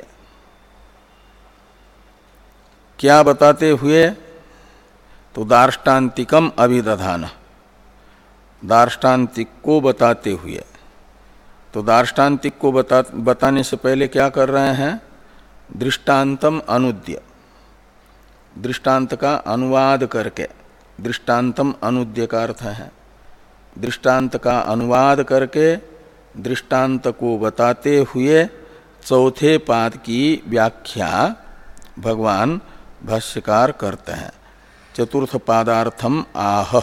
क्या बताते हुए? तो दार्ष्टान्तिकम अभिदधान, दार्ष्टान्तिक को बताते हुए। तो दार्ष्टान्तिक को बता, बताने से पहले क्या कर रहे हैं? दृष्टांतम अनुद्य, दृष्टांत का अनुवाद करके, दृष्टांतम अनुद्य का अर्थ है दृष्टांत का अनुवाद करके दृष्टांत को बताते हुए चौथे पाद की व्याख्या भगवान भाष्यकार करते हैं। चतुर्थ पादार्थम आह।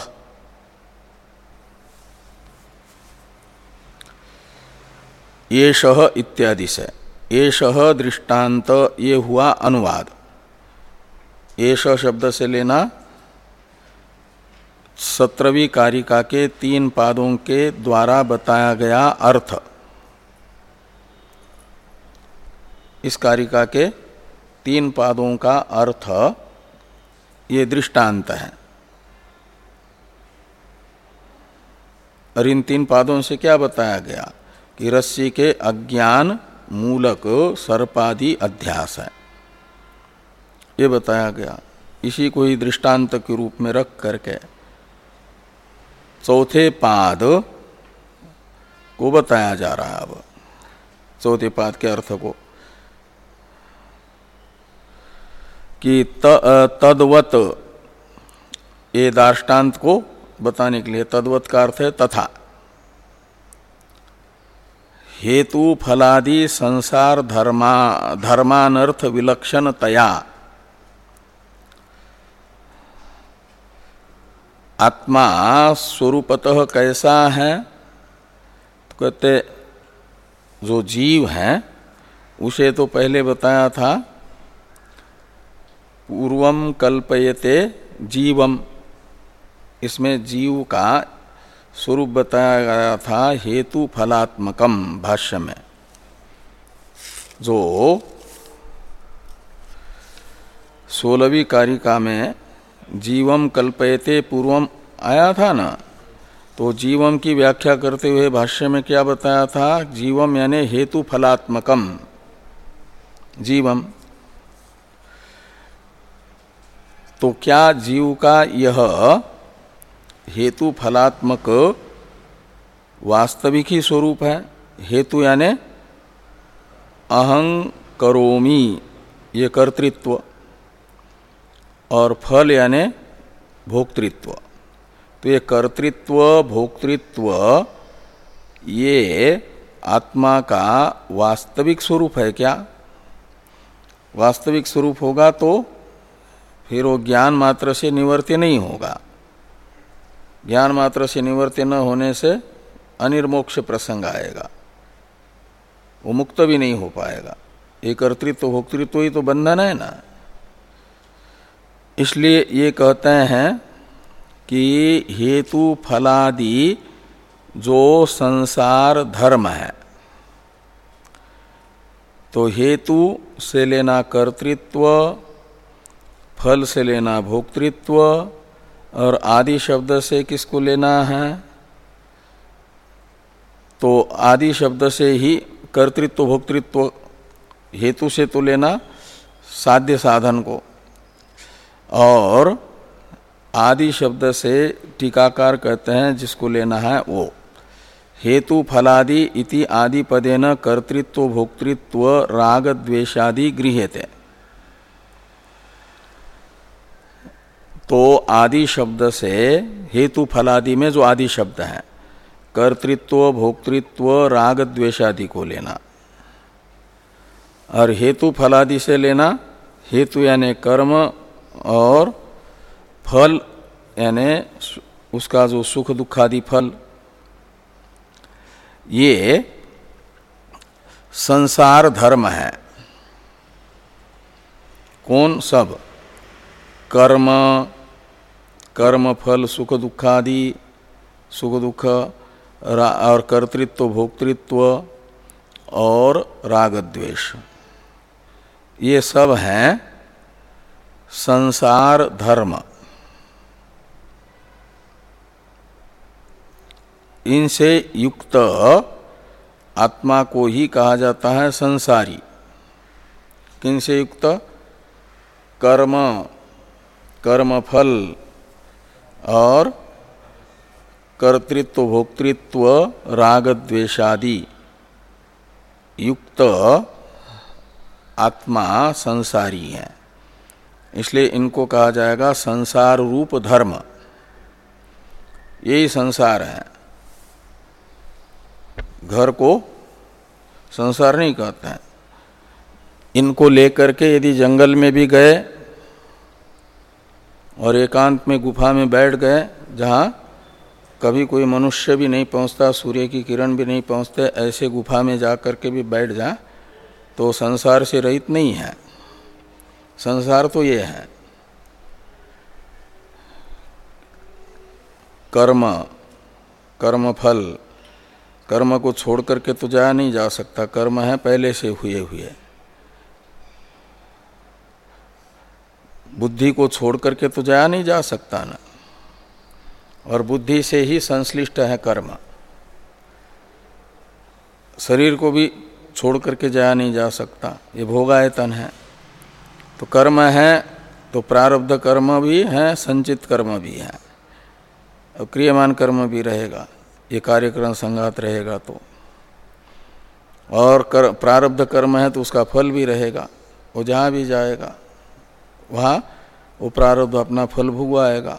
येषः इत्यादि से येषः दृष्टांत, ये हुआ अनुवाद। येष शब्द से लेना सत्रहवीं कारिका के तीन पादों के द्वारा बताया गया अर्थ, इस कारिका के तीन पादों का अर्थ ये दृष्टांत है। और इन तीन पादों से क्या बताया गया? कि रस्सी के अज्ञान मूलक सर्पादि अध्यास है, ये बताया गया। इसी को ही दृष्टांत के रूप में रख करके चौथे पाद को बताया जा रहा है। अब चौथे पाद के अर्थ को कि तद्वत, ये दार्ष्टान्त को बताने के लिए तद्वत का अर्थ है तथा। हेतु फलादि संसार धर्मा धर्मानर्थ विलक्षणतया आत्मा स्वरूपतः कैसा है? तो कहते जो जीव है उसे तो पहले बताया था पूर्वम कल्पयते जीवम, इसमें जीव का स्वरूप बताया गया था हेतु फलात्मकम भाष्य में। जो सोलहवीं कारिका में जीवम कल्पयते पूर्वम आया था ना, तो जीवम की व्याख्या करते हुए भाष्य में क्या बताया था? जीवम यानी हेतु फलात्मकम जीवम। तो क्या जीव का यह हेतु फलात्मक वास्तविक ही स्वरूप है? हेतु यानी अहं करोमि ये कर्तृत्व, और फल यानी भोक्तृत्व। तो ये कर्तृत्व भोक्तृत्व ये आत्मा का वास्तविक स्वरूप है क्या? वास्तविक स्वरूप होगा तो फिर वो ज्ञान मात्र से निवर्त्य नहीं होगा। ज्ञान मात्र से निवर्त्य न होने से अनिर्मोक्ष प्रसंग आएगा, वो मुक्त भी नहीं हो पाएगा। ये कर्तृत्व भोक्तृत्व ही तो बंधन है ना। इसलिए ये कहते हैं कि हेतु फलादि जो संसार धर्म है, तो हेतु से लेना कर्तृत्व, फल से लेना भोक्तृत्व, और आदि शब्द से किसको लेना है? तो आदि शब्द से ही कर्तृत्व भोक्तृत्व, हेतु से तो लेना साध्य साधन को, और आदि शब्द से टीकाकार कहते हैं जिसको लेना है वो हेतु फलादि इति आदि पदेन कर्तृत्व भोक्तृत्व राग द्वेषादि गृह्यते। तो आदि शब्द से हेतु फलादि में जो आदि शब्द है, कर्तृत्व भोक्तृत्व राग द्वेषादि को लेना, और हेतु फलादि से लेना हेतु यानी कर्म, और फल यानी उसका जो सुख दुखादि फल। ये संसार धर्म है। कौन? सब कर्म, कर्म फल सुख दुखादि, सुख दुख और कर्तृत्व भोक्तृत्व और राग द्वेष, ये सब हैं संसार धर्म। इनसे युक्त आत्मा को ही कहा जाता है संसारी। किनसे युक्त? कर्म, कर्म फल और कर्तृत्व भोक्तृत्व राग द्वेषादि युक्त आत्मा संसारी है। इसलिए इनको कहा जाएगा संसार रूप धर्म। यही संसार है। घर को संसार नहीं कहते हैं। इनको लेकर के यदि जंगल में भी गए और एकांत में गुफा में बैठ गए, जहाँ कभी कोई मनुष्य भी नहीं पहुँचता, सूर्य की किरण भी नहीं पहुँचते, ऐसे गुफा में जा कर के भी बैठ जा, तो संसार से रहित नहीं है। संसार तो ये है कर्म, कर्म फल। कर्म को छोड़ करके तो जाया नहीं जा सकता, कर्म है पहले से हुए हुए। बुद्धि को छोड़ करके तो जाया नहीं जा सकता ना, और बुद्धि से ही संश्लिष्ट है कर्म। शरीर को भी छोड़ करके जाया नहीं जा सकता, ये भोगायतन है। तो कर्म है तो प्रारब्ध कर्म भी है, संचित कर्म भी है, और क्रियमान कर्म भी रहेगा। ये कार्यक्रम संगात रहेगा तो, और कर, प्रारब्ध कर्म है तो उसका फल भी रहेगा। वो जहाँ भी जाएगा वहाँ वो प्रारब्ध अपना फल भुगवाएगा।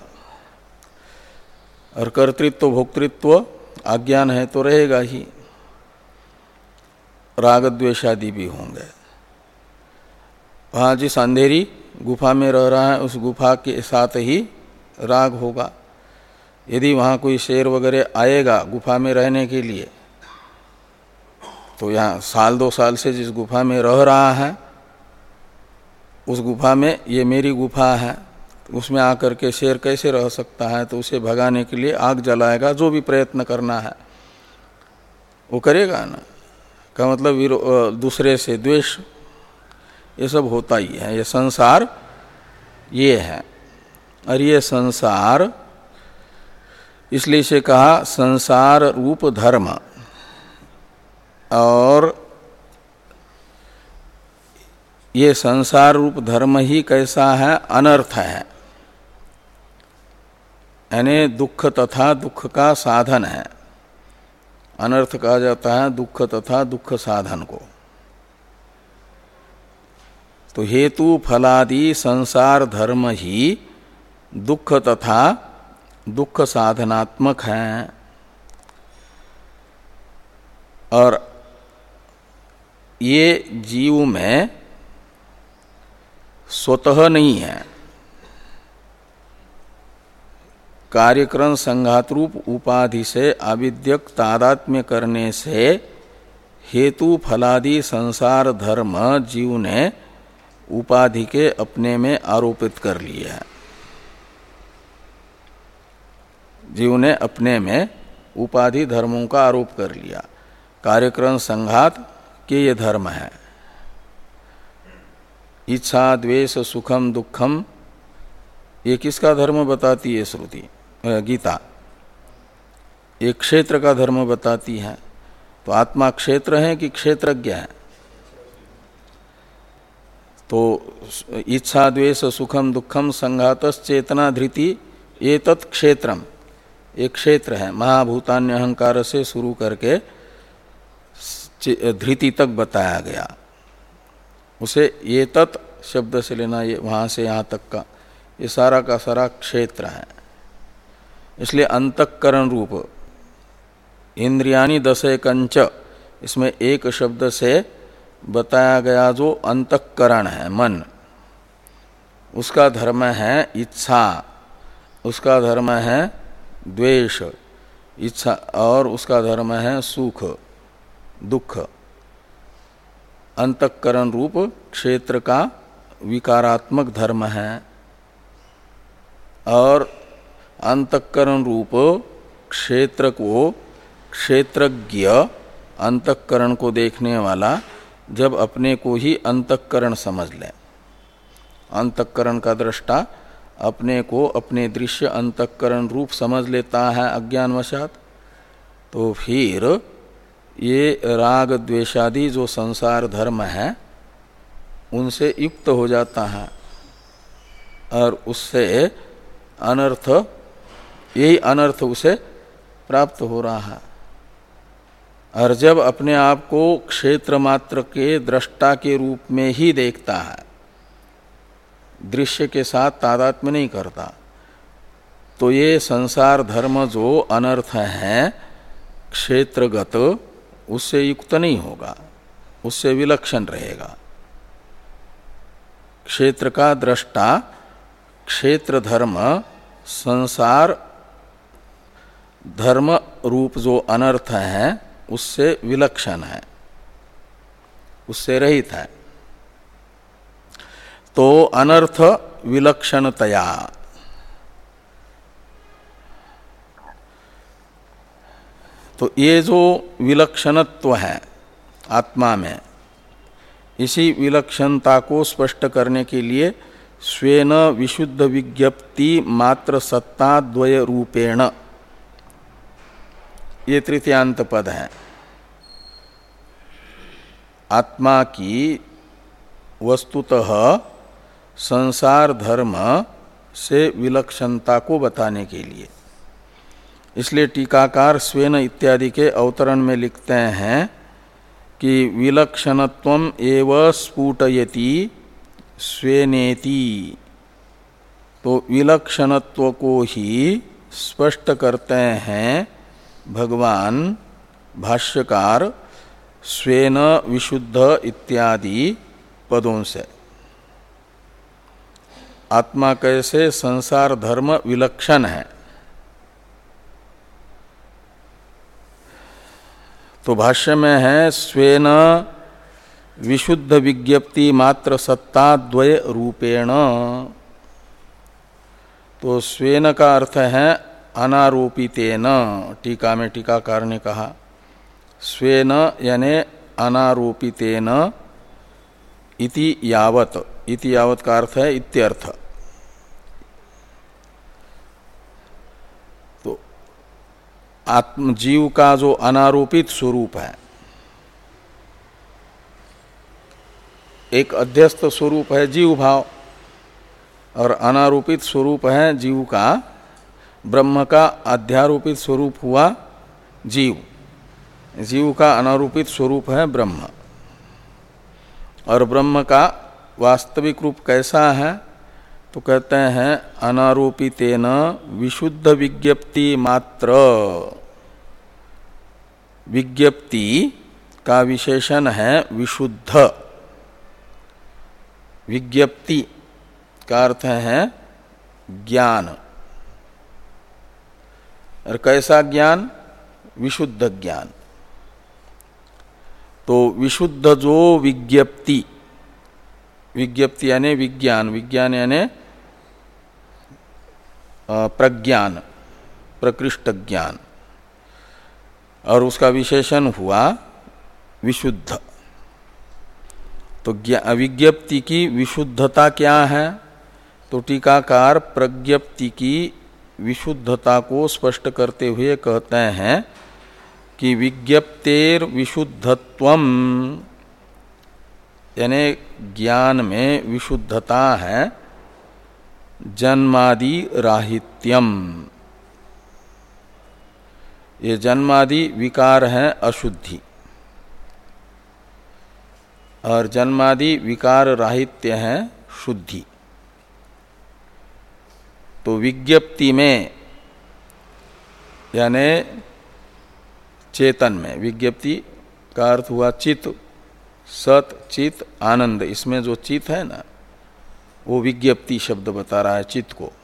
और कर्तृत्व भोक्तृत्व अज्ञान है तो रहेगा ही, राग द्वेषादि भी होंगे। वहाँ जिस अंधेरी गुफा में रह रहा है उस गुफा के साथ ही राग होगा। यदि वहाँ कोई शेर वगैरह आएगा गुफा में रहने के लिए, तो यहाँ साल दो साल से जिस गुफा में रह रहा है उस गुफा में ये मेरी गुफा है, उसमें आकर के शेर कैसे रह सकता है? तो उसे भगाने के लिए आग जलाएगा। जो भी प्रयत्न करना है वो करेगा ना। का मतलब दूसरे से द्वेष, ये सब होता ही है। ये संसार ये है। और ये संसार, इसलिए इसे कहा संसार रूप धर्म। और ये संसार रूप धर्म ही कैसा है? अनर्थ है, यानी दुख तथा दुख का साधन है। अनर्थ कहा जाता है दुख तथा दुख साधन को। तो हेतु फलादि संसार धर्म ही दुख तथा दुख साधनात्मक हैं। और ये जीव में स्वतः नहीं है। कार्यक्रम संघात रूप उपाधि से आविद्यक तादात्म्य करने से हेतु फलादि संसार धर्म जीव ने उपाधि के अपने में आरोपित कर लिए हैं। जीव ने अपने में उपाधि धर्मों का आरोप कर लिया। कार्यक्रम संघात के ये धर्म है। इच्छा द्वेष सुखम दुखम, ये किसका धर्म बताती है श्रुति? गीता एक क्षेत्र का धर्म बताती है। तो आत्मा क्षेत्र है कि क्षेत्रज्ञ है? तो इच्छा द्वेष सुखम दुखम संघातस चेतना धृति ये तत् क्षेत्रम, एक क्षेत्र है। महाभूतान्य अहंकार से शुरू करके धृति तक बताया गया। उसे ये तत् शब्द से लेना, ये वहां से यहां तक का ये सारा का सारा क्षेत्र है। इसलिए अंतःकरण रूप इंद्रियाणि दशेकंच, इसमें एक शब्द से बताया गया जो अंतःकरण है मन, उसका धर्म है इच्छा, उसका धर्म है द्वेष इच्छा, और उसका धर्म है सुख दुख। अंतःकरण रूप क्षेत्र का विकारात्मक धर्म है। और अंतःकरण रूप क्षेत्र को क्षेत्रज्ञ अंतःकरण को देखने वाला जब अपने को ही अंतःकरण समझ ले, अंतःकरण का दृष्टा अपने को अपने दृश्य अंतःकरण रूप समझ लेता है अज्ञानवशात, तो फिर ये राग द्वेषादि जो संसार धर्म है उनसे युक्त हो जाता है। और उससे अनर्थ, यही अनर्थ उसे प्राप्त हो रहा है। और जब अपने आप को क्षेत्र मात्र के दृष्टा के रूप में ही देखता है, दृश्य के साथ तादात्म्य नहीं करता, तो ये संसार धर्म जो अनर्थ है क्षेत्रगत, उससे युक्त नहीं होगा, उससे विलक्षण रहेगा। क्षेत्र का दृष्टा क्षेत्र धर्म संसार धर्म रूप जो अनर्थ है उससे विलक्षण है, उससे रहित है। तो अनर्थ विलक्षणतया, तो ये जो विलक्षणत्व है आत्मा में, इसी विलक्षणता को स्पष्ट करने के लिए स्वेन विशुद्ध विज्ञप्ति मात्र सत्ता द्वय रूपेण, ये तृतीयांत पद है। आत्मा की वस्तुतः संसार धर्म से विलक्षणता को बताने के लिए, इसलिए टीकाकार स्वेन इत्यादि के अवतरण में लिखते हैं कि विलक्षणत्वम एव स्फुटयति स्वेनेति। तो विलक्षणत्व को ही स्पष्ट करते हैं भगवान भाष्यकार स्वेन विशुद्ध इत्यादि पदों से। आत्मा कैसे संसार धर्म विलक्षण है, तो भाष्य में है स्वेन विशुद्ध विज्ञप्ति मात्र सत्ता द्वय रूपेण। तो स्वेन का अर्थ है अनारोपितेन, टीका में टीकाकार ने कहा स्वेन यानि अनारोपितेन इति यावत, इति यावत का अर्थ है इत्यर्थ, आत्म जीव का जो अनारोपित स्वरूप है, एक अध्यस्त स्वरूप है जीव भाव और अनारोपित स्वरूप है जीव का, ब्रह्म का अध्यारोपित स्वरूप हुआ जीव, जीव का अनारोपित स्वरूप है ब्रह्म। और ब्रह्म का वास्तविक रूप कैसा है तो कहते हैं अनारोपितेन विशुद्ध विज्ञप्ति मात्र। विज्ञप्ति का विशेषण है विशुद्ध, विज्ञप्ति का अर्थ है ज्ञान। और कैसा ज्ञान? विशुद्ध ज्ञान। तो विशुद्ध जो विज्ञप्ति, विज्ञप्ति यानी विज्ञान, विज्ञान यानी प्रज्ञान, प्रकृष्ट ज्ञान, और उसका विशेषण हुआ विशुद्ध। तो विज्ञप्ति की विशुद्धता क्या है? तो टीकाकार प्रज्ञप्ति की विशुद्धता को स्पष्ट करते हुए कहते हैं कि विज्ञप्तेर विशुद्धत्वम, यानी ज्ञान में विशुद्धता है जन्मादि राहित्यम। ये जन्मादि विकार है अशुद्धि, और जन्मादि विकार राहित्य है शुद्धि। तो विज्ञप्ति में यानी चेतन में, विज्ञप्ति का अर्थ हुआ चित, सत चित आनंद, इसमें जो चित है ना वो विज्ञप्ति शब्द बता रहा है चित को।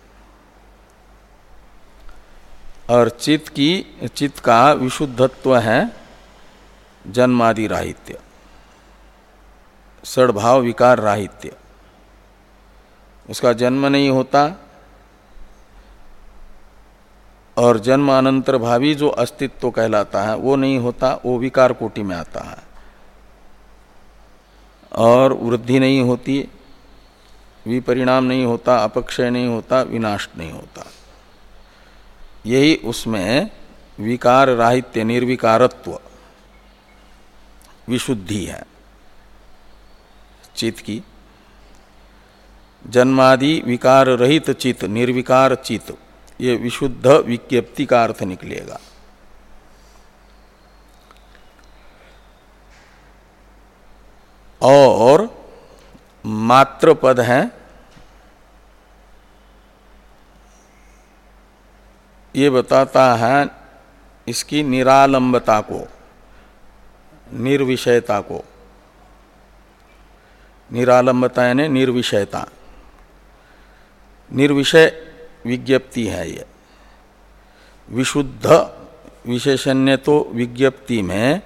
और चित की, चित का विशुद्धत्व है जन्मादि राहित्य, सद्भाव विकार राहित्य। उसका जन्म नहीं होता और जन्म अनंतर भावी जो अस्तित्व कहलाता है वो नहीं होता, वो विकार कोटि में आता है। और वृद्धि नहीं होती, विपरिणाम नहीं होता, अपक्षय नहीं होता, विनाश नहीं होता। यही उसमें विकार राहित्य, निर्विकारत्व, विशुद्धि है चित्त की। जन्मादि विकार रहित चित्त, निर्विकार चित्त, ये विशुद्ध विज्ञप्ति का अर्थ निकलेगा। और मात्र पद है, ये बताता है इसकी निरालंबता को, निर्विषयता को। निरालंबता यानी निर्विषयता, निर्विषय विज्ञप्ति है ये। विशुद्ध विशेषण्य तो विज्ञप्ति में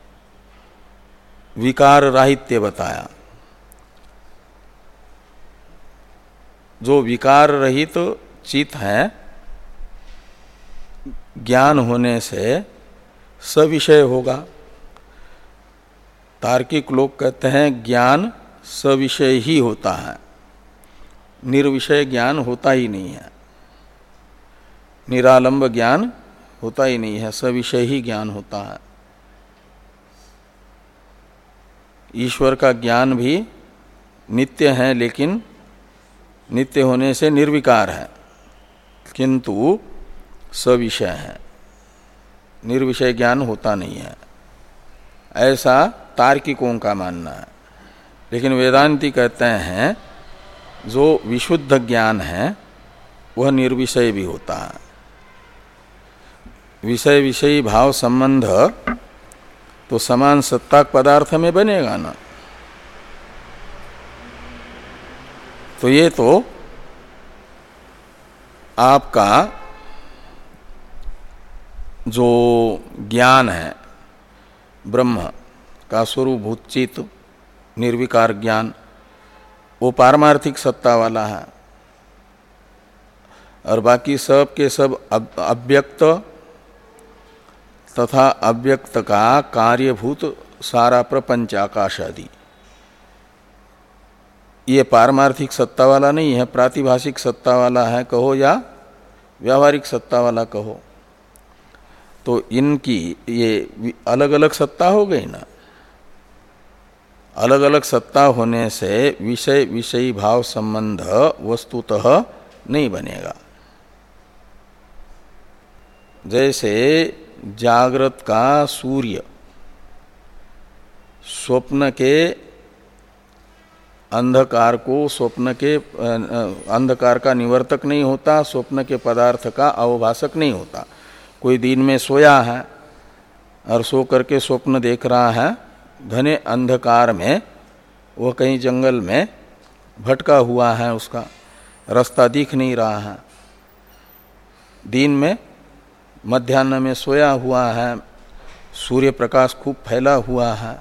विकार राहित्य बताया। जो विकार रहित तो चित है, ज्ञान होने से सविषय होगा। तार्किक लोग कहते हैं ज्ञान सविषय ही होता है, निर्विषय ज्ञान होता ही नहीं है, निरालंब ज्ञान होता ही नहीं है, सविषय ही ज्ञान होता है। ईश्वर का ज्ञान भी नित्य है, लेकिन नित्य होने से निर्विकार है, किंतु सविषय है, निर्विषय ज्ञान होता नहीं है, ऐसा तार्किकों का मानना है। लेकिन वेदांती कहते हैं जो विशुद्ध ज्ञान है वह निर्विषय भी होता है। विषय विषयी भाव संबंध तो समान सत्ताक पदार्थ में बनेगा ना। तो ये तो आपका जो ज्ञान है ब्रह्म का स्वरूपभूत चित्त, निर्विकार ज्ञान, वो पारमार्थिक सत्ता वाला है। और बाकी सब के सब अव्यक्त तथा अव्यक्त का कार्यभूत सारा प्रपंच, आकाश आदि, ये पारमार्थिक सत्ता वाला नहीं है, प्रातिभाषिक सत्ता वाला है कहो या व्यावहारिक सत्ता वाला कहो। तो इनकी ये अलग अलग सत्ता हो गई ना। अलग अलग सत्ता होने से विषय विषयी भाव संबंध वस्तुतः नहीं बनेगा। जैसे जागृत का सूर्य स्वप्न के अंधकार को, स्वप्न के अंधकार का निवर्तक नहीं होता, स्वप्न के पदार्थ का अवभाषक नहीं होता। कोई दिन में सोया है और सो करके स्वप्न देख रहा है, घने अंधकार में वह कहीं जंगल में भटका हुआ है, उसका रास्ता दिख नहीं रहा है। दिन में मध्याह्न में सोया हुआ है, सूर्य प्रकाश खूब फैला हुआ है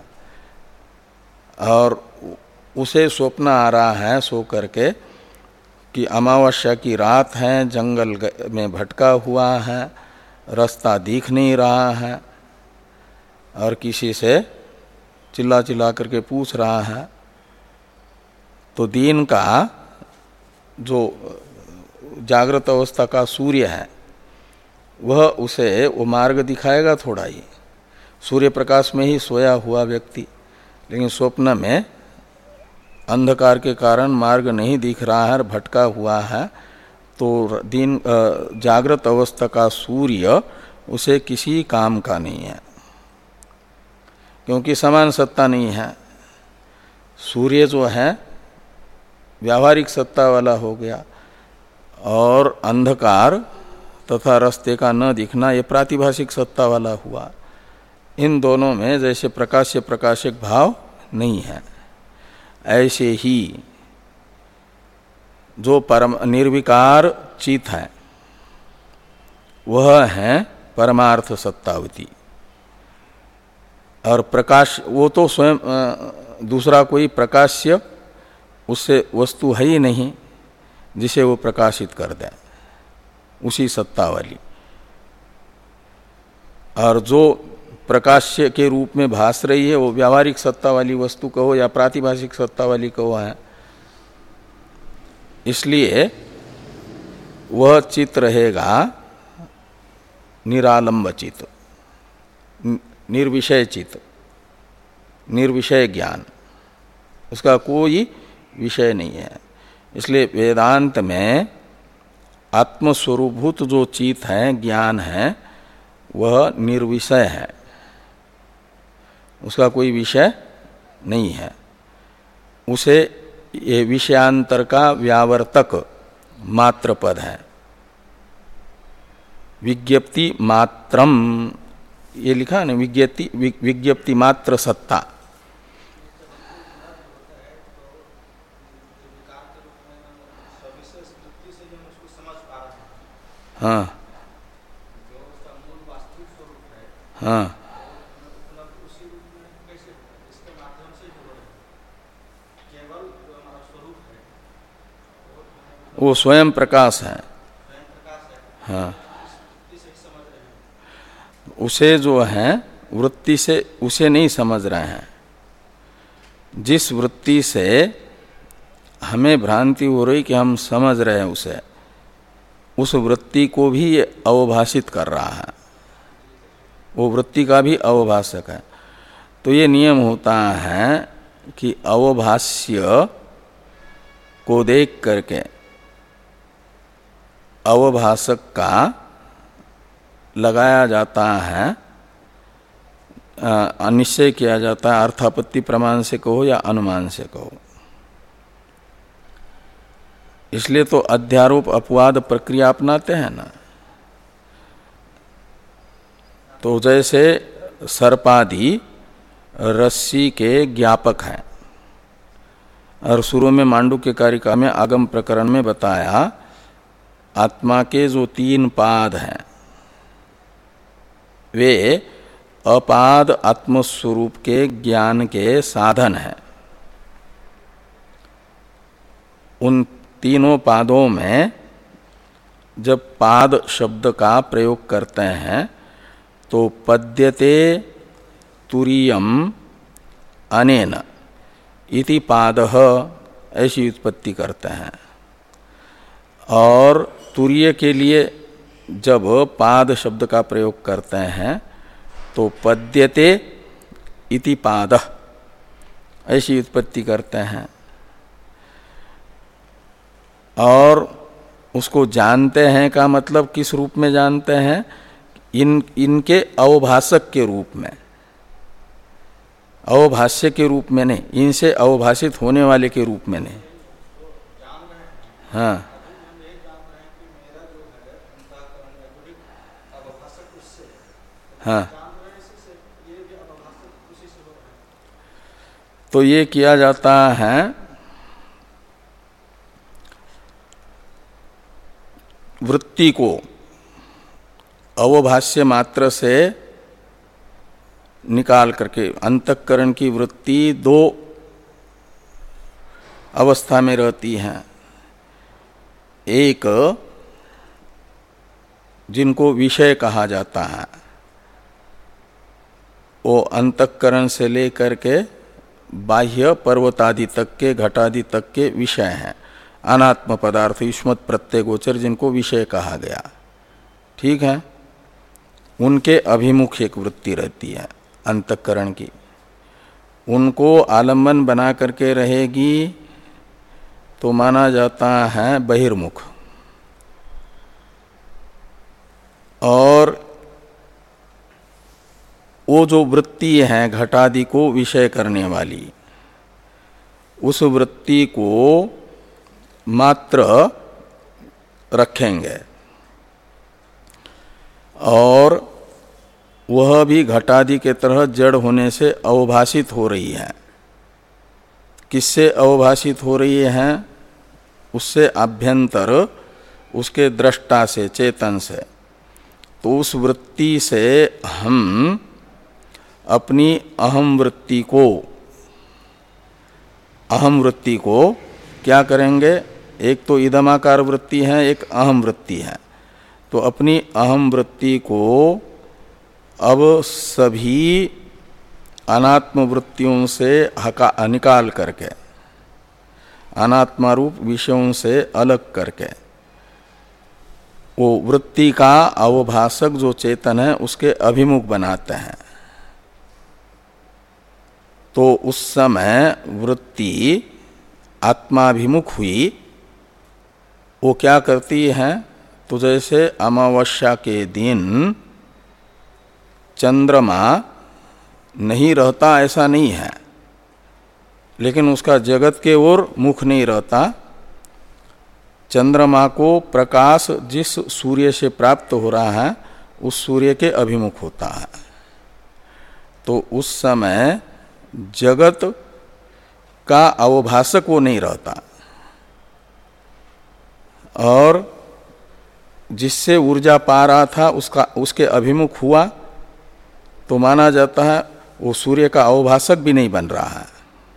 और उसे स्वप्न आ रहा है सो करके कि अमावस्या की रात है, जंगल में भटका हुआ है, रास्ता दिख नहीं रहा है और किसी से चिल्ला चिल्ला करके पूछ रहा है। तो दिन का जो जागृत अवस्था का सूर्य है वह उसे वो मार्ग दिखाएगा थोड़ा ही। सूर्य प्रकाश में ही सोया हुआ व्यक्ति, लेकिन स्वप्न में अंधकार के कारण मार्ग नहीं दिख रहा है, भटका हुआ है, तो दिन जागृत अवस्था का सूर्य उसे किसी काम का नहीं है, क्योंकि समान सत्ता नहीं है। सूर्य जो है व्यावहारिक सत्ता वाला हो गया और अंधकार तथा रास्ते का न दिखना ये प्रातिभाषिक सत्ता वाला हुआ। इन दोनों में जैसे प्रकाश्य प्रकाशक भाव नहीं है, ऐसे ही जो परम निर्विकार चित है वह है परमार्थ सत्तावती। और प्रकाश वो तो स्वयं दूसरा कोई प्रकाश्य उससे वस्तु है ही नहीं जिसे वो प्रकाशित कर दे, उसी सत्ता वाली। और जो प्रकाश्य के रूप में भास रही है वो व्यावहारिक सत्ता वाली वस्तु कहो या प्रातिभाषिक सत्ता वाली कहो है। इसलिए वह चित्त रहेगा निरालंब चित्त, निर्विषय चित्त, निर्विषय ज्ञान, उसका कोई विषय नहीं है। इसलिए वेदांत में आत्मस्वरूभूत जो चित्त है, ज्ञान है, वह निर्विषय है, उसका कोई विषय नहीं है। उसे ये विषयांतर का व्यावर्तक मात्र पद है। विज्ञप्ति मात्रम ये लिखा ना, विज्ञप्ति विज्ञप्ति मात्र सत्ता। हाँ हाँ, वो स्वयं प्रकाश है। हाँ, उसे जो है वृत्ति से उसे नहीं समझ रहे हैं। जिस वृत्ति से हमें भ्रांति हो रही कि हम समझ रहे हैं उसे, उस वृत्ति को भी ये अवभाषित कर रहा है, वो वृत्ति का भी अवभाषक है। तो ये नियम होता है कि अवभाष्य को देख करके अवभाषक का लगाया जाता है, निश्चय किया जाता है, अर्थापत्ति प्रमाण से कहो या अनुमान से कहो। इसलिए तो अध्यारोप अपवाद प्रक्रिया अपनाते हैं ना। तो जैसे सर्पादि रस्सी के ज्ञापक हैं, और शुरू में मांडुक्य कारिका में आगम प्रकरण में बताया आत्मा के जो तीन पाद हैं वे अपाद आत्मस्वरूप के ज्ञान के साधन हैं। उन तीनों पादों में जब पाद शब्द का प्रयोग करते हैं तो पद्यते तुरीयम अनेन इति पादः ऐसी उत्पत्ति करते हैं। और तुरीय के लिए जब पाद शब्द का प्रयोग करते हैं तो पद्यते इति पादः ऐसी उत्पत्ति करते हैं, और उसको जानते हैं का मतलब किस रूप में जानते हैं? इन इनके अवभाषक के रूप में, अवभाष्य के रूप में नहीं, इनसे अवभाषित होने वाले के रूप में नहीं। हाँ हाँ, तो ये किया जाता है वृत्ति को अवभाष्य मात्र से निकाल करके। अंतःकरण की वृत्ति दो अवस्था में रहती हैं, एक जिनको विषय कहा जाता है, वो अंतःकरण से लेकर के बाह्य पर्वतादि तक के, घटादि तक के विषय हैं, अनात्म पदार्थ युष्मत् प्रत्यय गोचर जिनको विषय कहा गया। ठीक है, उनके अभिमुख एक वृत्ति रहती है अंतःकरण की, उनको आलम्बन बना करके रहेगी तो माना जाता है बहिर्मुख। और वो जो वृत्ति है घटादि को विषय करने वाली, उस वृत्ति को मात्र रखेंगे, और वह भी घटादि के तरह जड़ होने से अवभाषित हो रही है। किससे अवभाषित हो रही है? उससे आभ्यंतर, उसके दृष्टा से, चेतन से। तो उस वृत्ति से हम अपनी अहम वृत्ति को अहम वृत्ति को क्या करेंगे? एक तो इदमाकार वृत्ति है, एक अहम वृत्ति है। तो अपनी अहम वृत्ति को अब सभी अनात्म वृत्तियों से हका निकाल करके, अनात्मा रूप विषयों से अलग करके, वो वृत्ति का अवभाषक जो चेतन है उसके अभिमुख बनाते हैं। तो उस समय वृत्ति आत्माभिमुख हुई। वो क्या करती है? तो जैसे अमावस्या के दिन चंद्रमा नहीं रहता ऐसा नहीं है, लेकिन उसका जगत के ओर मुख नहीं रहता। चंद्रमा को प्रकाश जिस सूर्य से प्राप्त हो रहा है उस सूर्य के अभिमुख होता है। तो उस समय जगत का अवभाषक वो नहीं रहता, और जिससे ऊर्जा पा रहा था उसका उसके अभिमुख हुआ तो माना जाता है वो सूर्य का अवभाषक भी नहीं बन रहा है,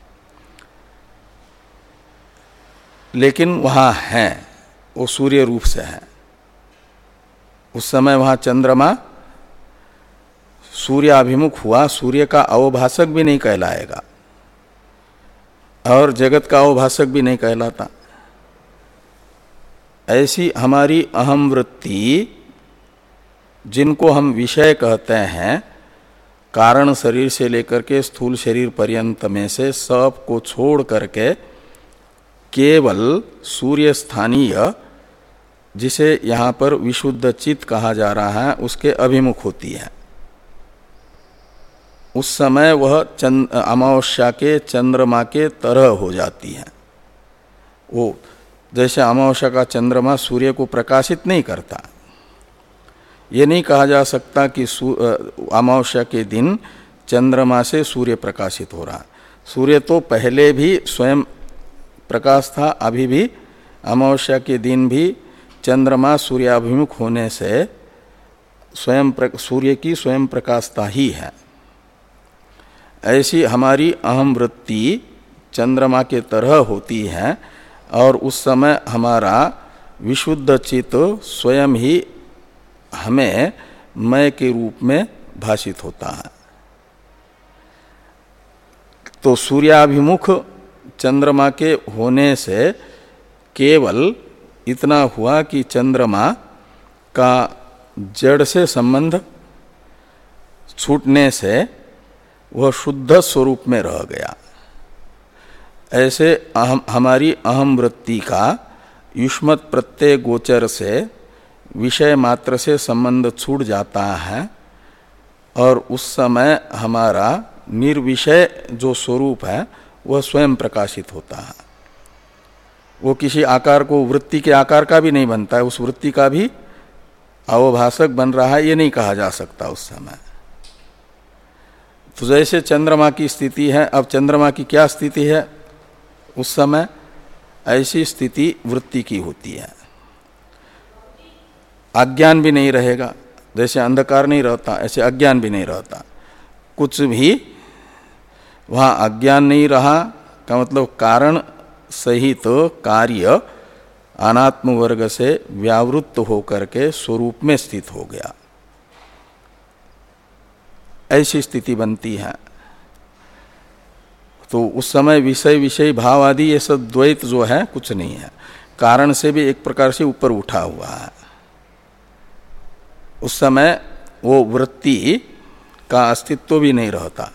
लेकिन वहाँ है, वो सूर्य रूप से है। उस समय वहाँ चंद्रमा सूर्य अभिमुख हुआ, सूर्य का अवभाषक भी नहीं कहलाएगा और जगत का अवभाषक भी नहीं कहलाता। ऐसी हमारी अहम वृत्ति, जिनको हम विषय कहते हैं, कारण शरीर से लेकर के स्थूल शरीर पर्यंत में से सब को छोड़ करके केवल सूर्य स्थानीय, जिसे यहाँ पर विशुद्ध चित्त कहा जा रहा है, उसके अभिमुख होती है। उस समय वह चंद अमावस्या के चंद्रमा के तरह हो जाती है। वो जैसे अमावस्या का चंद्रमा सूर्य को प्रकाशित नहीं करता, ये नहीं कहा जा सकता कि अमावस्या के दिन चंद्रमा से सूर्य प्रकाशित हो रहा। सूर्य तो पहले भी स्वयं प्रकाश था, अभी भी अमावस्या के दिन भी चंद्रमा सूर्याभिमुख होने से स्वयं सूर्य की स्वयं प्रकाशता ही है। ऐसी हमारी अहम वृत्ति चंद्रमा के तरह होती है, और उस समय हमारा विशुद्ध चित्त स्वयं ही हमें मैं के रूप में भाषित होता है। तो सूर्याभिमुख चंद्रमा के होने से केवल इतना हुआ कि चंद्रमा का जड़ से संबंध छूटने से वह शुद्ध स्वरूप में रह गया। ऐसे अहम हमारी अहम वृत्ति का युष्मत प्रत्यय गोचर से विषय मात्र से संबंध छूट जाता है और उस समय हमारा निर्विषय जो स्वरूप है वह स्वयं प्रकाशित होता है। वो किसी आकार को वृत्ति के आकार का भी नहीं बनता है, उस वृत्ति का भी अवभाषक बन रहा है ये नहीं कहा जा सकता उस समय। तो जैसे चंद्रमा की स्थिति है, अब चंद्रमा की क्या स्थिति है उस समय, ऐसी स्थिति वृत्ति की होती है। अज्ञान भी नहीं रहेगा, जैसे अंधकार नहीं रहता ऐसे अज्ञान भी नहीं रहता। कुछ भी वहाँ अज्ञान नहीं रहा का मतलब कारण सहित तो कार्य अनात्म वर्ग से व्यावृत्त होकर के स्वरूप में स्थित हो गया, ऐसी स्थिति बनती है। तो उस समय विषय विषय भाव आदि ये सब द्वैत जो है कुछ नहीं है, कारण से भी एक प्रकार से ऊपर उठा हुआ है। उस समय वो वृत्ति का अस्तित्व भी नहीं रहता।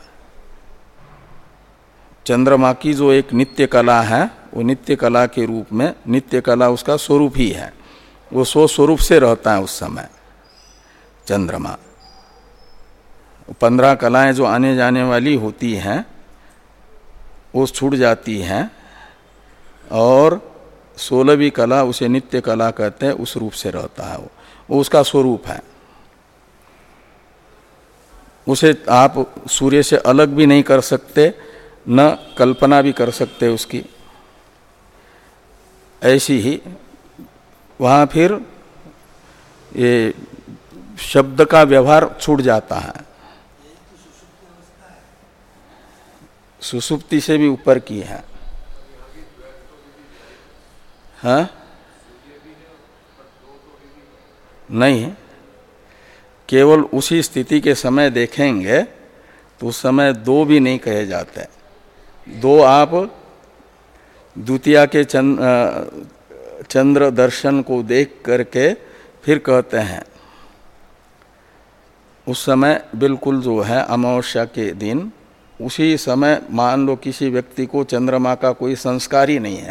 चंद्रमा की जो एक नित्य कला है वो नित्य कला के रूप में, नित्य कला उसका स्वरूप ही है, वो स्व स्वरूप से रहता है उस समय चंद्रमा। पंद्रह कलाएं जो आने जाने वाली होती हैं वो छूट जाती हैं और सोलहवीं कला उसे नित्य कला कहते हैं, उस रूप से रहता है वो, वो उसका स्वरूप है। उसे आप सूर्य से अलग भी नहीं कर सकते, न कल्पना भी कर सकते उसकी। ऐसी ही वहाँ फिर ये शब्द का व्यवहार छूट जाता है, सुसुप्ति से भी ऊपर की है। हाँ नहीं, केवल उसी स्थिति के समय देखेंगे तो उस समय दो भी नहीं कहे जाते। दो आप द्वितीया के चंद्र, चंद्र दर्शन को देख करके फिर कहते हैं। उस समय बिल्कुल जो है अमावस्या के दिन, उसी समय मान लो किसी व्यक्ति को चंद्रमा का कोई संस्कार ही नहीं है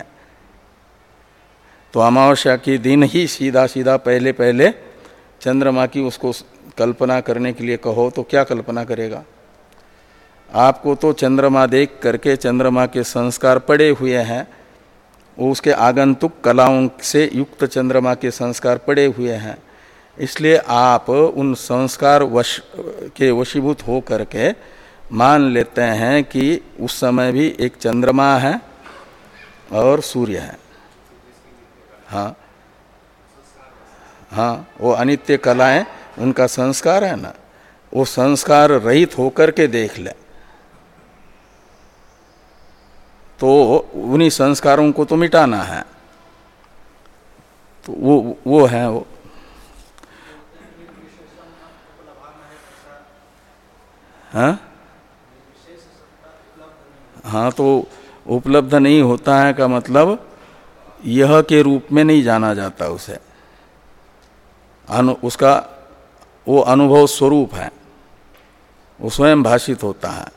तो अमावस्या के दिन ही सीधा सीधा पहले पहले चंद्रमा की उसको कल्पना करने के लिए कहो तो क्या कल्पना करेगा? आपको तो चंद्रमा देख करके चंद्रमा के संस्कार पड़े हुए हैं, वो उसके आगंतुक कलाओं से युक्त चंद्रमा के संस्कार पड़े हुए हैं, इसलिए आप उन संस्कार वश के वशीभूत हो करके मान लेते हैं कि उस समय भी एक चंद्रमा है और सूर्य है। हाँ हाँ, वो अनित्य कलाएं उनका संस्कार है ना, वो संस्कार रहित होकर के देख ले तो उन्हीं संस्कारों को तो मिटाना है। तो वो वो है वो हाँ हाँ, तो उपलब्ध नहीं होता है का मतलब यह के रूप में नहीं जाना जाता उसे, अनु, उसका वो अनुभव स्वरूप है, वो स्वयं भाषित होता है,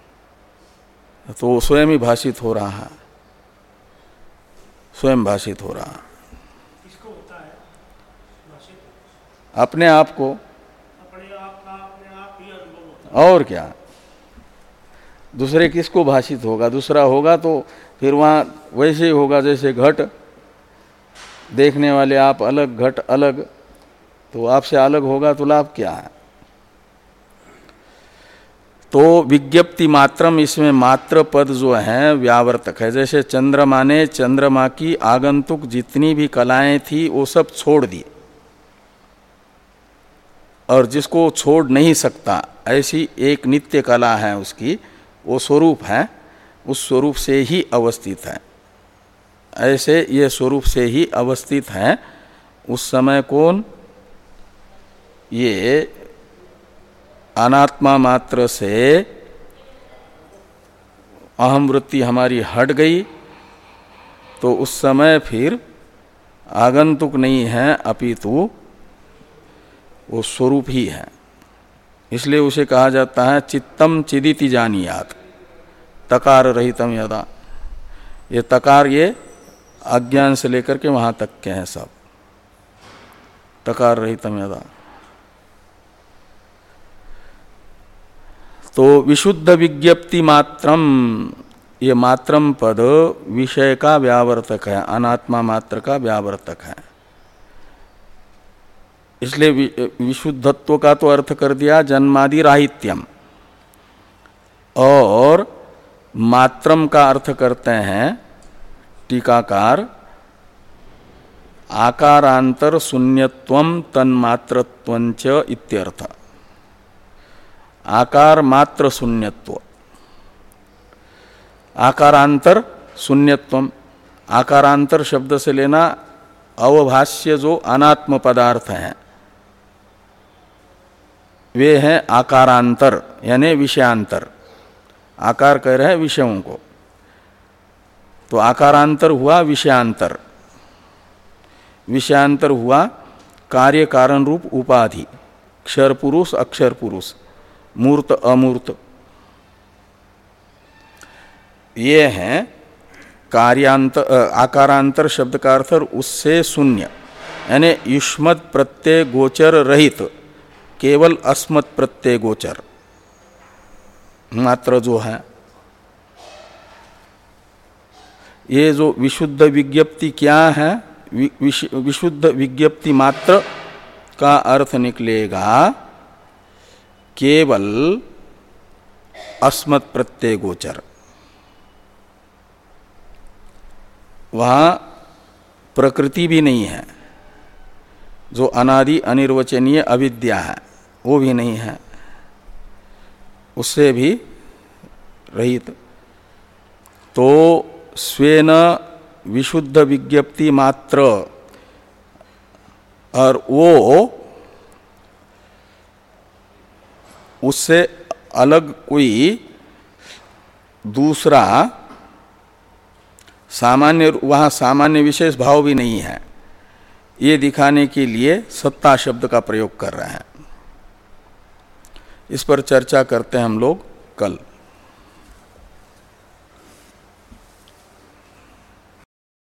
तो वो स्वयं ही भाषित हो रहा है, स्वयं भाषित हो रहा है। किसको होता है भाषित? अपने आप को, अपने आप का अपने आप ही अनुभव होता है। और क्या, दूसरे किसको भाषित होगा? दूसरा होगा तो फिर वहाँ वैसे ही होगा जैसे घट, देखने वाले आप अलग, घट अलग, तो आपसे अलग होगा तो लाभ क्या है? तो विज्ञप्ति मात्रम, इसमें मात्र पद जो है व्यावर्तक है। जैसे चंद्रमा ने चंद्रमा की आगंतुक जितनी भी कलाएं थी वो सब छोड़ दी, और जिसको छोड़ नहीं सकता ऐसी एक नित्य कला है उसकी, वो स्वरूप है, उस स्वरूप से ही अवस्थित है। ऐसे ये स्वरूप से ही अवस्थित है। उस समय कौन? ये अनात्मा मात्र से अहम वृत्ति हमारी हट गई तो उस समय फिर आगंतुक नहीं है, अपितु वो स्वरूप ही है, इसलिए उसे कहा जाता है चित्तम चिदिति जानियात, तकार रहितम यदा। ये तकार ये अज्ञान से लेकर के वहां तक के हैं सब, तकार रहितम यदा। तो विशुद्ध विज्ञप्ति मात्रम, ये मात्रम पद विषय का व्यावर्तक है, अनात्मा मात्र का व्यावर्तक है। इसलिए विशुद्धत्व का तो अर्थ कर दिया जन्मादि राहित्यम, और मात्रम का अर्थ करते हैं टीकाकार आकारांतर शून्यत्वम तन्मात्रत्वंच इत्यर्थ। आकार मात्र शून्यत्व, आकारांतर शून्यत्वम, आकारांतर शब्द से लेना अवभाष्य जो अनात्म पदार्थ हैं वे हैं आकारांतर यानी विषयांतर। आकार कह रहे हैं विषयों को, तो आकारांतर हुआ विषयांतर, विषयांतर हुआ कार्य कारण रूप उपाधि, क्षर पुरुष अक्षर पुरुष, मूर्त अमूर्त, ये हैं कार्यांत आकारांतर शब्द का अर्थ उससे शून्य यानी युष्मत् प्रत्यय गोचर रहित, केवल अस्मत् प्रत्यय गोचर मात्र जो है। ये जो विशुद्ध विज्ञप्ति क्या है, विशुद्ध विज्ञप्ति मात्र का अर्थ निकलेगा केवल अस्मत् प्रत्यय गोचर। वहाँ प्रकृति भी नहीं है, जो अनादि अनिर्वचनीय अविद्या है वो भी नहीं है, उससे भी रहित। तो स्वेन विशुद्ध विज्ञप्ति मात्र, और वो उससे अलग कोई दूसरा सामान्य, वहाँ सामान्य विशेष भाव भी नहीं है, ये दिखाने के लिए सत्ता शब्द का प्रयोग कर रहे हैं। इस पर चर्चा करते हैं हम लोग कल।